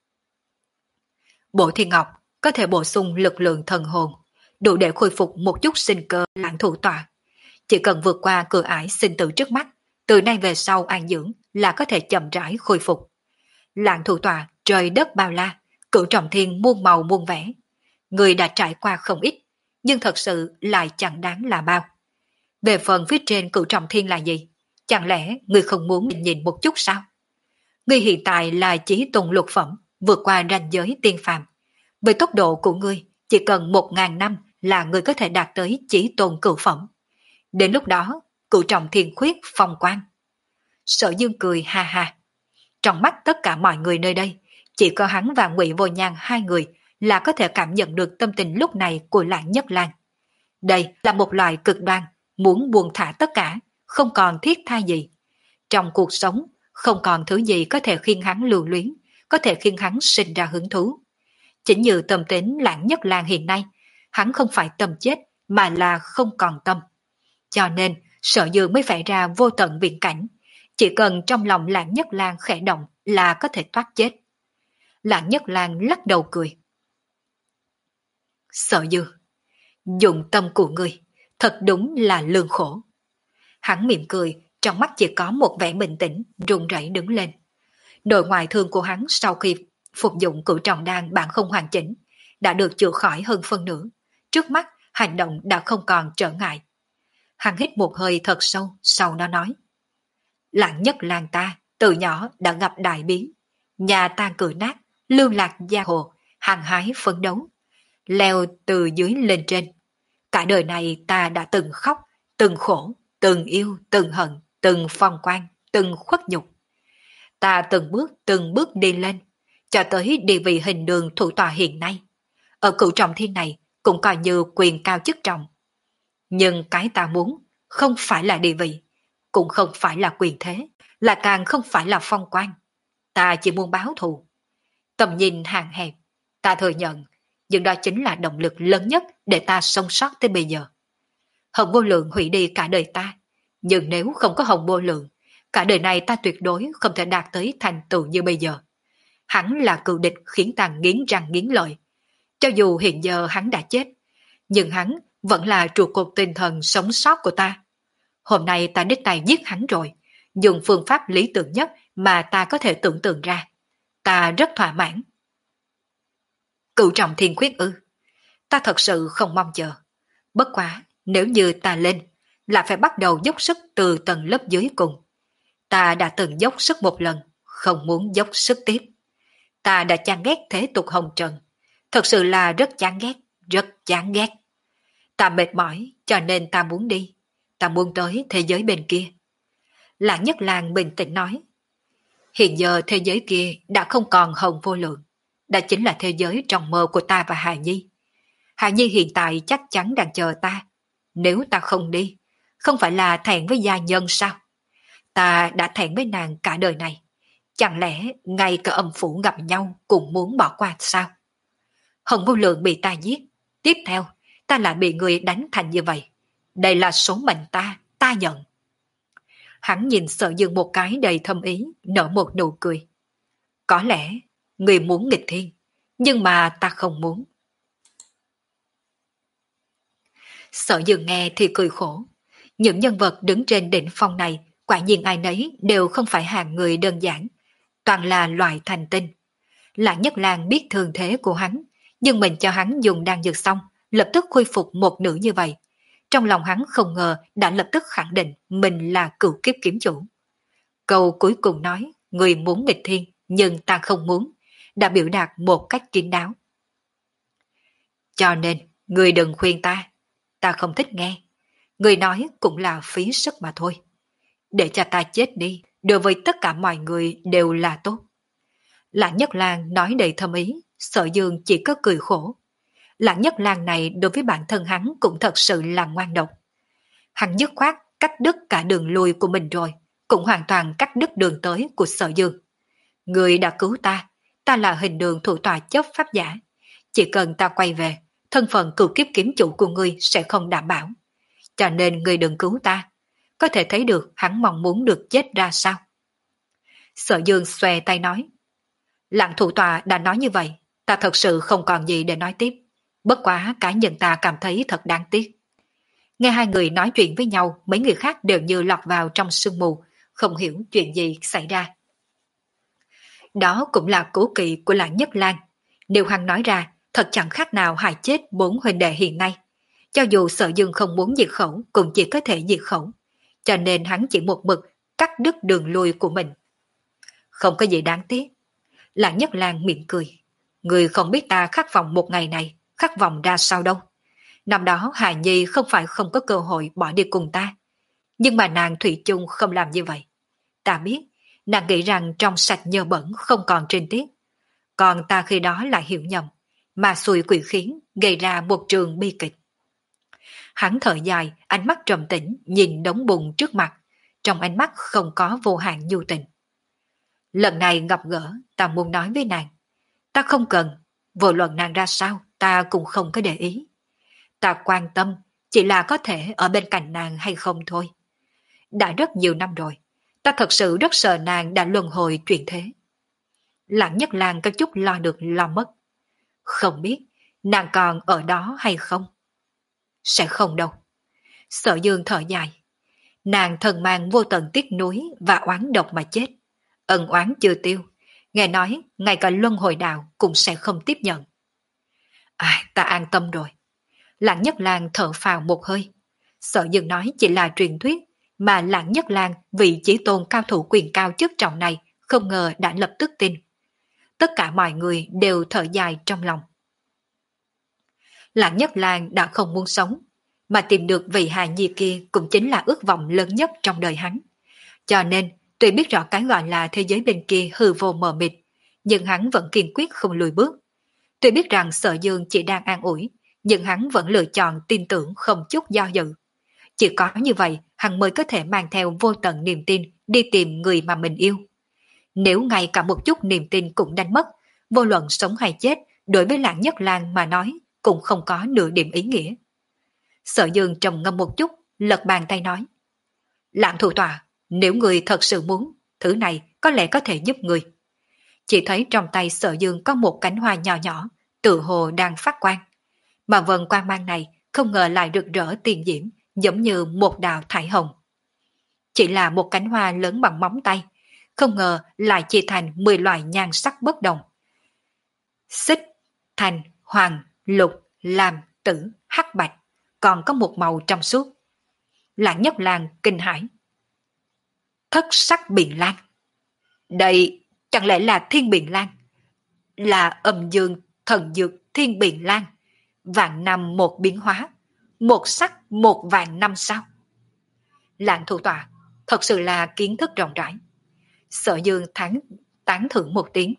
Bộ thiên ngọc có thể bổ sung lực lượng thần hồn, đủ để khôi phục một chút sinh cơ Lãng thủ tọa. Chỉ cần vượt qua cửa ải sinh tử trước mắt, từ nay về sau an dưỡng là có thể chậm rãi khôi phục. Lãng thủ tọa trời đất bao la, cửu trọng thiên muôn màu muôn vẻ. Người đã trải qua không ít, nhưng thật sự lại chẳng đáng là bao. Về phần phía trên cửu trọng thiên là gì? Chẳng lẽ người không muốn nhìn một chút sao? Người hiện tại là chí tôn lục phẩm, vượt qua ranh giới tiên phàm. Với tốc độ của ngươi, chỉ cần một ngàn năm là ngươi có thể đạt tới chí tôn cửu phẩm. Đến lúc đó, cửu trọng thiên khuyết phong quang. Sở Dương cười ha ha. Trong mắt tất cả mọi người nơi đây, chỉ có hắn và Ngụy Vô Nhan hai người là có thể cảm nhận được tâm tình lúc này của Lãng Nhất Lang. Đây là một loại cực đoan, muốn buông thả tất cả, không còn thiết tha gì. Trong cuộc sống, không còn thứ gì có thể khiến hắn lưu luyến, có thể khiến hắn sinh ra hứng thú. Chính như tâm tính Lãng Nhất Lang hiện nay, hắn không phải tâm chết mà là không còn tâm. Cho nên, Sở Dương mới phải ra vô tận viễn cảnh, Chỉ cần trong lòng Lãng Nhất Lang khẽ động là có thể thoát chết. Lãng Nhất Lang lắc đầu cười. Sở Dương, dụng tâm của ngươi, thật đúng là lương khổ. Hắn mỉm cười, trong mắt chỉ có một vẻ bình tĩnh, run rẩy đứng lên. Nội ngoại thương của hắn sau khi phục dụng cửu trọng đan bản không hoàn chỉnh, đã được chữa khỏi hơn phân nửa. Trước mắt, hành động đã không còn trở ngại. Hắn hít một hơi thật sâu, sau đó nói. Lãng Nhất Lang ta, từ nhỏ đã gặp đại biến. Nhà tan cửa nát, lưu lạc giang hồ, hàng hái phấn đấu. Leo từ dưới lên trên. Cả đời này ta đã từng khóc, từng khổ, từng yêu, từng hận, từng phong quan, từng khuất nhục. Ta từng bước, từng bước đi lên, cho tới địa vị hình đường thủ tọa hiện nay. Ở cửu trọng thiên này cũng coi như quyền cao chức trọng. Nhưng cái ta muốn không phải là địa vị, cũng không phải là quyền thế, là càng không phải là phong quan. Ta chỉ muốn báo thù. Tầm nhìn hạn hẹp, ta thừa nhận, nhưng đó chính là động lực lớn nhất để ta sống sót tới bây giờ. Hồng Vô Lượng hủy đi cả đời ta, nhưng nếu không có Hồng Vô Lượng, cả đời này ta tuyệt đối không thể đạt tới thành tựu như bây giờ. Hắn là cựu địch khiến ta nghiến răng nghiến lợi. Cho dù hiện giờ hắn đã chết, nhưng hắn vẫn là trụ cột tinh thần sống sót của ta. Hôm nay ta đích tay giết hắn rồi, dùng phương pháp lý tưởng nhất mà ta có thể tưởng tượng ra. Ta rất thỏa mãn. Cửu trọng thiên khuyết ư? Ta thật sự không mong chờ. Bất quá, nếu như ta lên, là phải bắt đầu dốc sức từ tầng lớp dưới cùng. Ta đã từng dốc sức một lần, không muốn dốc sức tiếp. Ta đã chán ghét thế tục hồng trần. Thật sự là rất chán ghét, rất chán ghét. Ta mệt mỏi, cho nên ta muốn đi. Ta muốn tới thế giới bên kia. Lãng Nhất Lang bình tĩnh nói. Hiện giờ thế giới kia đã không còn Hồng Vô Lượng. Đã chính là thế giới trong mơ của ta và Hà Nhi. Hà Nhi hiện tại chắc chắn đang chờ ta. Nếu ta không đi, không phải là thẹn với gia nhân sao? Ta đã thẹn với nàng cả đời này. Chẳng lẽ ngay cả âm phủ gặp nhau cũng muốn bỏ qua sao? Hồng Vô Lượng bị ta giết. Tiếp theo, ta lại bị người đánh thành như vậy. Đây là số mệnh ta, ta nhận. Hắn nhìn Sở Dương một cái đầy thâm ý, nở một nụ cười. Có lẽ, người muốn nghịch thiên, nhưng mà ta không muốn. Sở Dương nghe thì cười khổ. Những nhân vật đứng trên đỉnh phong này, quả nhiên ai nấy đều không phải hạng người đơn giản, toàn là loại thành tinh. Lãng Nhất Lang biết thường thế của hắn, nhưng mình cho hắn dùng đan dược xong, lập tức khôi phục một nửa như vậy. Trong lòng hắn không ngờ đã lập tức khẳng định mình là cửu kiếp kiếm chủ. Câu cuối cùng nói, người muốn nghịch thiên, nhưng ta không muốn, đã biểu đạt một cách kín đáo. Cho nên, người đừng khuyên ta, ta không thích nghe. Người nói cũng là phí sức mà thôi. Để cho ta chết đi, đối với tất cả mọi người đều là tốt. Lãng Nhất Lang nói đầy thâm ý, Sở Dương chỉ có cười khổ. Lãng Nhất Lang này đối với bản thân hắn cũng thật sự là ngoan độc. Hắn dứt khoát cắt đứt cả đường lui của mình rồi, cũng hoàn toàn cắt đứt đường tới của Sở Dương. Người đã cứu ta, ta là hình đường thủ tọa chấp pháp giả. Chỉ cần ta quay về, thân phận cửu kiếp kiếm chủ của ngươi sẽ không đảm bảo. Cho nên ngươi đừng cứu ta. Có thể thấy được hắn mong muốn được chết ra sao. Sở Dương xòe tay nói. Lãng thủ tọa đã nói như vậy, ta thật sự không còn gì để nói tiếp. Bất quá cá nhân ta cảm thấy thật đáng tiếc. Nghe hai người nói chuyện với nhau, mấy người khác đều như lọt vào trong sương mù, không hiểu chuyện gì xảy ra. Đó cũng là cố kỵ của Lãng Nhất Lang. Nếu hắn nói ra, thật chẳng khác nào hại chết bốn huynh đệ hiện nay. Cho dù Sở Dương không muốn diệt khẩu, cũng chỉ có thể diệt khẩu. Cho nên hắn chỉ một mực cắt đứt đường lui của mình. Không có gì đáng tiếc. Lãng Nhất Lang mỉm cười. Người không biết ta khát vọng một ngày này, khát vọng ra sao đâu. Năm đó Hà Nhi không phải không có cơ hội bỏ đi cùng ta. Nhưng mà nàng thủy chung không làm như vậy. Ta biết, nàng nghĩ rằng trong sạch nhơ bẩn không còn trinh tiết. Còn ta khi đó lại hiểu nhầm, mà xui quỷ khiến gây ra một trường bi kịch. Hắn thở dài, ánh mắt trầm tĩnh nhìn đống bùn trước mặt, trong ánh mắt không có vô hạn nhu tình. Lần này gặp gỡ, ta muốn nói với nàng. Ta không cần, vô luận nàng ra sao, ta cũng không có để ý. Ta quan tâm, chỉ là có thể ở bên cạnh nàng hay không thôi. Đã rất nhiều năm rồi, Ta thật sự rất sợ nàng đã luân hồi chuyển thế. Lạng Nhất Lang có chút lo được lo mất. Không biết nàng còn ở đó hay không? Sẽ không đâu. Sở Dương thở dài. Nàng thần mang vô tận tiếc nuối và oán độc mà chết. Ân oán chưa tiêu. Nghe nói ngay cả luân hồi đạo cũng sẽ không tiếp nhận. À, ta an tâm rồi. Lạng Nhất Lang thở phào một hơi. Sở Dương nói chỉ là truyền thuyết, mà Lạng Nhất Lang vị chỉ tôn cao thủ quyền cao chức trọng này không ngờ đã lập tức tin. Tất cả mọi người đều thở dài trong lòng. Lạng Nhất Lang đã không muốn sống, mà tìm được vị hài nhi kia cũng chính là ước vọng lớn nhất trong đời hắn. Cho nên, tuy biết rõ cái gọi là thế giới bên kia hư vô mờ mịt, nhưng hắn vẫn kiên quyết không lùi bước. Tuy biết rằng Sở Dương chỉ đang an ủi, nhưng hắn vẫn lựa chọn tin tưởng không chút do dự. Chỉ có như vậy, hắn mới có thể mang theo vô tận niềm tin đi tìm người mà mình yêu. Nếu ngay cả một chút niềm tin cũng đánh mất, vô luận sống hay chết, đối với Lạng Nhất Lang mà nói, cũng không có nửa điểm ý nghĩa. Sở Dương trầm ngâm một chút, lật bàn tay nói. Lạng thủ tọa, nếu người thật sự muốn, thứ này có lẽ có thể giúp người. Chỉ thấy trong tay Sở Dương có một cánh hoa nhỏ nhỏ, tự hồ đang phát quang. Mà vần quang mang này không ngờ lại rực rỡ tiền diễm, giống như một đạo thải hồng. Chỉ là một cánh hoa lớn bằng móng tay, không ngờ lại chia thành mười loại nhan sắc bất đồng. Xích, thành, hoàng, lục, lam, tử, hắc bạch, còn có một màu trong suốt. Lạng Nhất Lang kinh hãi. Thất sắc biển lan. Đây chẳng lẽ là thiên biển lan? Là âm dương thần dược thiên biển lan. Vạn năm một biến hóa, một sắc một vạn năm sao? Lạng thủ tọa thật sự là kiến thức rộng rãi. Sở Dương thắng tán thưởng một tiếng.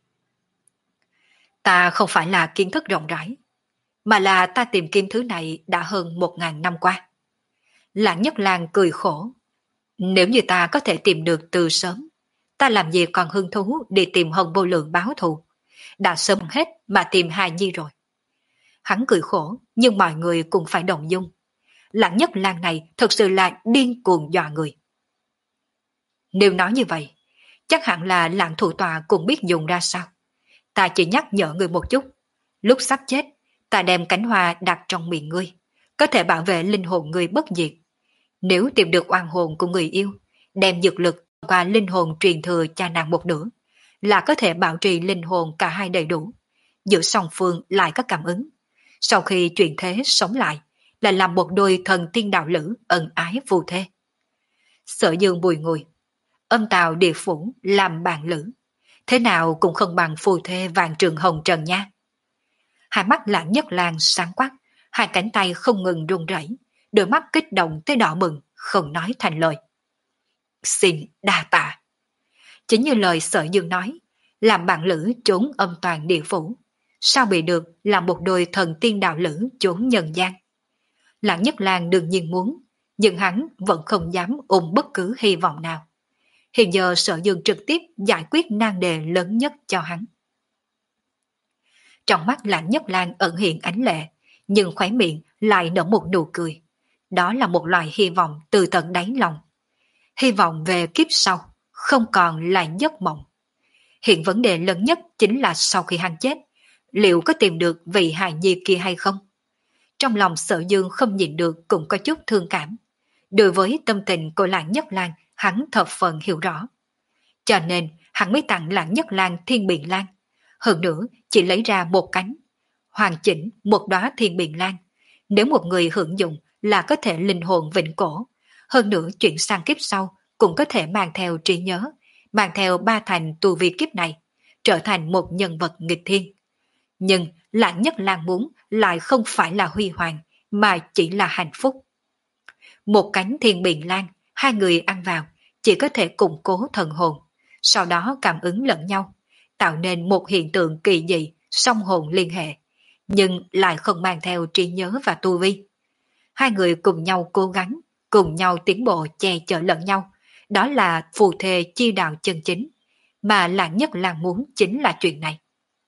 Ta không phải là kiến thức rộng rãi, mà là ta tìm kiếm thứ này đã hơn một ngàn năm qua. Lạng Nhất Lang cười khổ. Nếu như ta có thể tìm được từ sớm, ta làm gì còn hứng thú đi tìm Hồng Vô Lượng báo thù. Đã sớm hết mà tìm hài nhi rồi. Hắn cười khổ, nhưng mọi người cũng phải động dung. Lạng Nhất Lang này thật sự là điên cuồng dọa người. Nếu nói như vậy, chắc hẳn là Lạng thủ tọa cũng biết dùng ra sao. Ta chỉ nhắc nhở người một chút. Lúc sắp chết, ta đem cánh hoa đặt trong miệng ngươi, có thể bảo vệ linh hồn ngươi bất diệt. Nếu tìm được oan hồn của người yêu, đem dược lực qua linh hồn truyền thừa cha nàng một nửa, là có thể bảo trì linh hồn cả hai đầy đủ. Giữa song phương lại có cảm ứng. Sau khi chuyển thế sống lại, là làm một đôi thần tiên đạo lữ ân ái phù thê. Sở Dương bùi ngùi. Âm tào địa phủ làm bạn lữ, thế nào cũng không bằng phù thê vàng trường hồng trần nha. Hai mắt Lạng Nhất Lang sáng quắc, hai cánh tay không ngừng run rẩy, đôi mắt kích động tới đỏ bừng, không nói thành lời. Xin đa tạ. Chính như lời Sở Dương nói, làm bạn lữ trốn âm toàn địa phủ, sao bị được làm một đôi thần tiên đạo lữ trốn nhân gian. Lạng Nhất Lang đương nhiên muốn, nhưng hắn vẫn không dám ôm bất cứ hy vọng nào. Hiện giờ Sở Dương trực tiếp giải quyết nan đề lớn nhất cho hắn. Trong mắt Lạng Nhất Lang ẩn hiện ánh lệ, nhưng khóe miệng lại nở một nụ cười. Đó là một loại hy vọng từ tận đáy lòng. Hy vọng về kiếp sau, không còn là giấc mộng. Hiện vấn đề lớn nhất chính là sau khi hắn chết, liệu có tìm được vị hài nhi kia hay không? Trong lòng Sở Dương không nhịn được cũng có chút thương cảm. Đối với tâm tình của Lạng Nhất Lang, hắn thập phần hiểu rõ. Cho nên hắn mới tặng Lạng Nhất Lang thiên biện lan. Hơn nữa chỉ lấy ra một cánh, hoàn chỉnh một đóa thiên biện lan. Nếu một người hưởng dụng là có thể linh hồn vĩnh cổ. Hơn nữa chuyển sang kiếp sau cũng có thể mang theo trí nhớ, mang theo ba thành tu vi kiếp này, trở thành một nhân vật nghịch thiên. Nhưng Lạng Nhất Lang muốn lại không phải là huy hoàng, mà chỉ là hạnh phúc. Một cánh thiên biện lan, hai người ăn vào, chỉ có thể củng cố thần hồn, sau đó cảm ứng lẫn nhau, tạo nên một hiện tượng kỳ dị, song hồn liên hệ, nhưng lại không mang theo trí nhớ và tu vi. Hai người cùng nhau cố gắng, cùng nhau tiến bộ che chở lẫn nhau, đó là phù thê chi đạo chân chính, mà Lạng Nhất Lang muốn chính là chuyện này.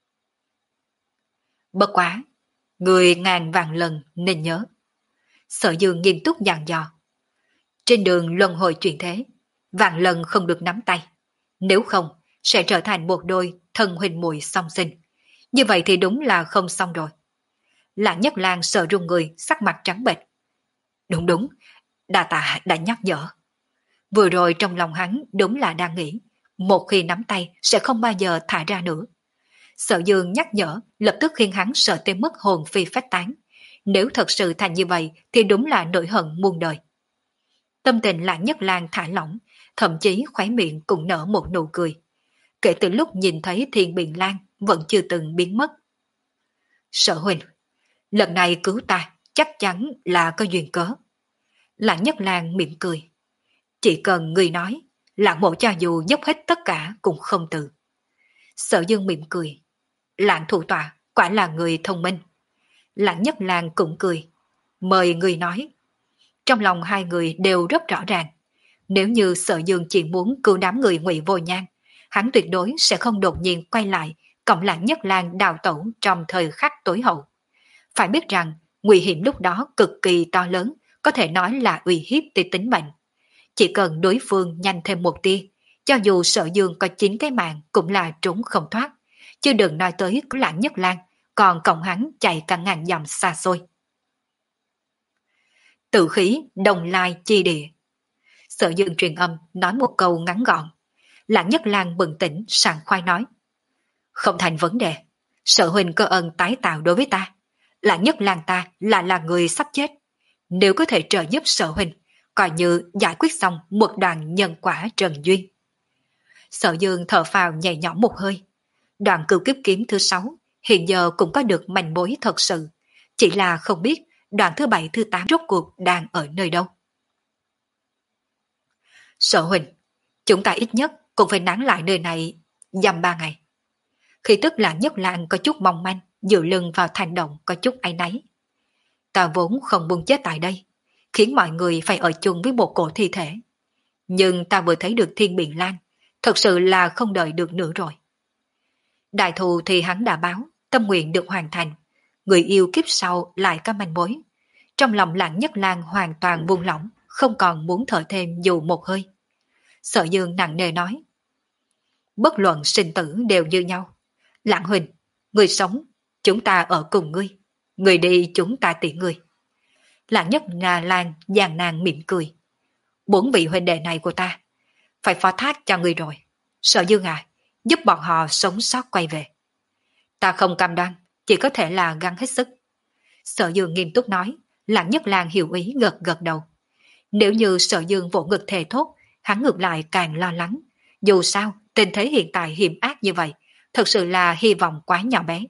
Bất quá, người ngàn vạn lần nên nhớ. Sở Dương nghiêm túc dặn dò. Trên đường luân hồi chuyển thế, vạn lần không được nắm tay. Nếu không, sẽ trở thành một đôi thân huynh muội song sinh. Như vậy thì đúng là không xong rồi. Lạng Nhất Lang sợ run người, sắc mặt trắng bệch. Đúng đúng, đa tạ đã nhắc nhở. Vừa rồi trong lòng hắn đúng là đang nghĩ, một khi nắm tay sẽ không bao giờ thả ra nữa. Sở Dương nhắc nhở lập tức khiến hắn sợ tới mất hồn phi phách tán. Nếu thật sự thành như vậy thì đúng là nỗi hận muôn đời. Tâm tình Lạng Nhất Lang thả lỏng, thậm chí khóe miệng cũng nở một nụ cười. Kể từ lúc nhìn thấy Thiên Biện Lan vẫn chưa từng biến mất. Sở huynh, lần này cứu ta chắc chắn là có duyên cớ. Lạng Nhất Lang mỉm cười. Chỉ cần người nói, Lạng mộ cho dù dốc hết tất cả cũng không từ. Sở Dương mỉm cười. Lạng thủ tọa quả là người thông minh. Lạng Nhất Lang cũng cười. Mời người nói. Trong lòng hai người đều rất rõ ràng. Nếu như Sở Dương chỉ muốn cứu đám người Ngụy Vô Nhan, hắn tuyệt đối sẽ không đột nhiên quay lại cộng Lạng Nhất Lang đào tẩu trong thời khắc tối hậu. Phải biết rằng nguy hiểm lúc đó cực kỳ to lớn, có thể nói là uy hiếp tới tính mệnh. Chỉ cần đối phương nhanh thêm một tia, cho dù Sở Dương có chín cái mạng cũng là trốn không thoát, chứ đừng nói tới cứu Lạng Nhất Lang, còn cộng hắn chạy cả ngàn dặm xa xôi. Tự khí đồng lai chi địa. Sở Dương truyền âm nói một câu ngắn gọn. Lạng Nhất Lang bừng tỉnh sảng khoái nói. Không thành vấn đề. Sở huynh có ơn tái tạo đối với ta. Lạng Nhất Lang ta là là người sắp chết. Nếu có thể trợ giúp Sở huynh, coi như giải quyết xong một đoàn nhân quả trần duyên. Sở Dương thở phào nhẹ nhõm một hơi. Đoàn cửu kiếp kiếm thứ sáu hiện giờ cũng có được manh mối thật sự. Chỉ là không biết đoàn thứ bảy thứ tám rốt cuộc đang ở nơi đâu. Sở huynh, chúng ta ít nhất cũng phải nán lại nơi này dăm ba ngày. Khi tức Lạng Nhất Lang có chút mong manh, dựa lưng vào thành động có chút áy náy. Ta vốn không muốn chết tại đây, khiến mọi người phải ở chung với một cổ thi thể. Nhưng ta vừa thấy được Thiên Biện Lan, thật sự là không đợi được nữa rồi. Đại thù thì hắn đã báo, tâm nguyện được hoàn thành, người yêu kiếp sau lại có manh mối. Trong lòng Lạng Nhất Lang hoàn toàn buông lỏng, không còn muốn thở thêm dù một hơi. Sở Dương nặng nề nói. Bất luận sinh tử đều như nhau. Lạng huynh, người sống, chúng ta ở cùng ngươi. Người đi chúng ta tiễn ngươi. Lạng Nhất Nga Lan giàn nàng mỉm cười. Bốn vị huynh đệ này của ta, phải phó thác cho ngươi rồi. Sở Dương à, giúp bọn họ sống sót quay về. Ta không cam đoan, chỉ có thể là gắng hết sức. Sở Dương nghiêm túc nói, Lạng Nhất Lang hiểu ý gật gật đầu. Nếu như Sở Dương vỗ ngực thề thốt, hắn ngược lại càng lo lắng. Dù sao, tình thế hiện tại hiểm ác như vậy, thật sự là hy vọng quá nhỏ bé.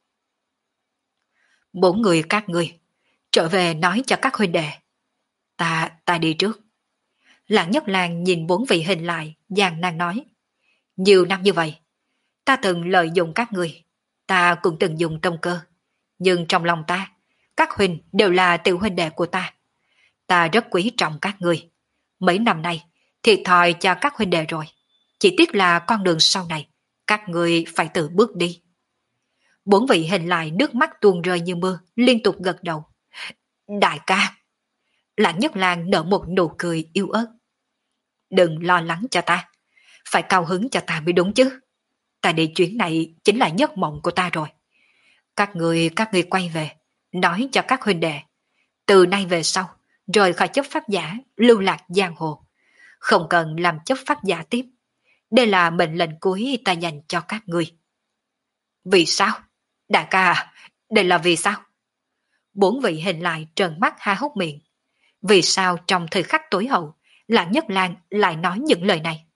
Bốn người các ngươi, trở về nói cho các huynh đệ. Ta, ta đi trước. Lạng Nhất Lang nhìn bốn vị hình lại, giàn nàng nói. Nhiều năm như vậy, ta từng lợi dụng các người, ta cũng từng dùng tâm cơ. Nhưng trong lòng ta, các huynh đều là tiểu huynh đệ của ta. Ta rất quý trọng các người. Mấy năm nay, thiệt thòi cho các huynh đệ rồi. Chỉ tiếc là con đường sau này, các người phải tự bước đi. Bốn vị hình lại nước mắt tuôn rơi như mưa, liên tục gật đầu. Đại ca! Lạng Nhất Lang nở một nụ cười yêu ớt. Đừng lo lắng cho ta. Phải cao hứng cho ta mới đúng chứ. Ta đi chuyến này chính là giấc mộng của ta rồi. Các người, các người quay về, nói cho các huynh đệ. Từ nay về sau, rời khỏi chấp pháp giả, lưu lạc giang hồ. Không cần làm chấp pháp giả tiếp. Đây là mệnh lệnh cuối ta dành cho các người. Vì sao? Đại ca à, đây là vì sao? Bốn vị hình lại trợn mắt há hốc miệng. Vì sao trong thời khắc tối hậu, Lạng Nhất Lang lại nói những lời này?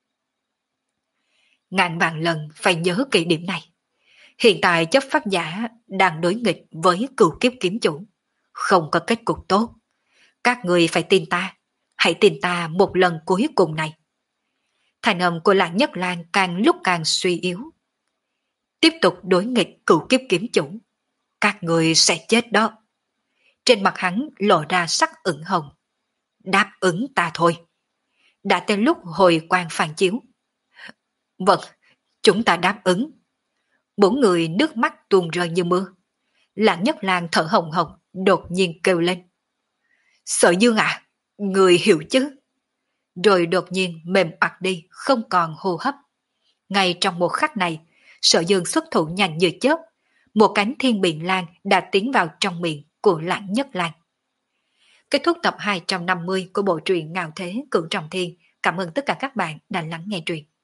Ngàn vạn lần phải nhớ kỹ điểm này. Hiện tại chấp pháp giả đang đối nghịch với cửu kiếp kiếm chủ. Không có kết cục tốt. Các người phải tin ta. Hãy tin ta một lần cuối cùng này. Thành âm của Lạng Nhất Lang càng lúc càng suy yếu. Tiếp tục đối nghịch cửu kiếp kiếm chủ. Các người sẽ chết đó. Trên mặt hắn lộ ra sắc ửng hồng. Đáp ứng ta thôi. Đã tới lúc hồi quang phản chiếu. Vâng, chúng ta đáp ứng. Bốn người nước mắt tuôn rơi như mưa. Lạng Nhất Lang thở hồng hồng, đột nhiên kêu lên. Sở Dương à, người hiểu chứ? rồi đột nhiên mềm oặt đi, không còn hô hấp. Ngay trong một khắc này, Sở Dương xuất thủ nhanh như chớp, một cánh thiên biện lan đã tiến vào trong miệng của Lãng Nhất Lan. Kết thúc tập hai trăm năm mươi của bộ truyện Ngạo Thế Cửu Trọng Thiên. Cảm ơn tất cả các bạn đã lắng nghe truyện.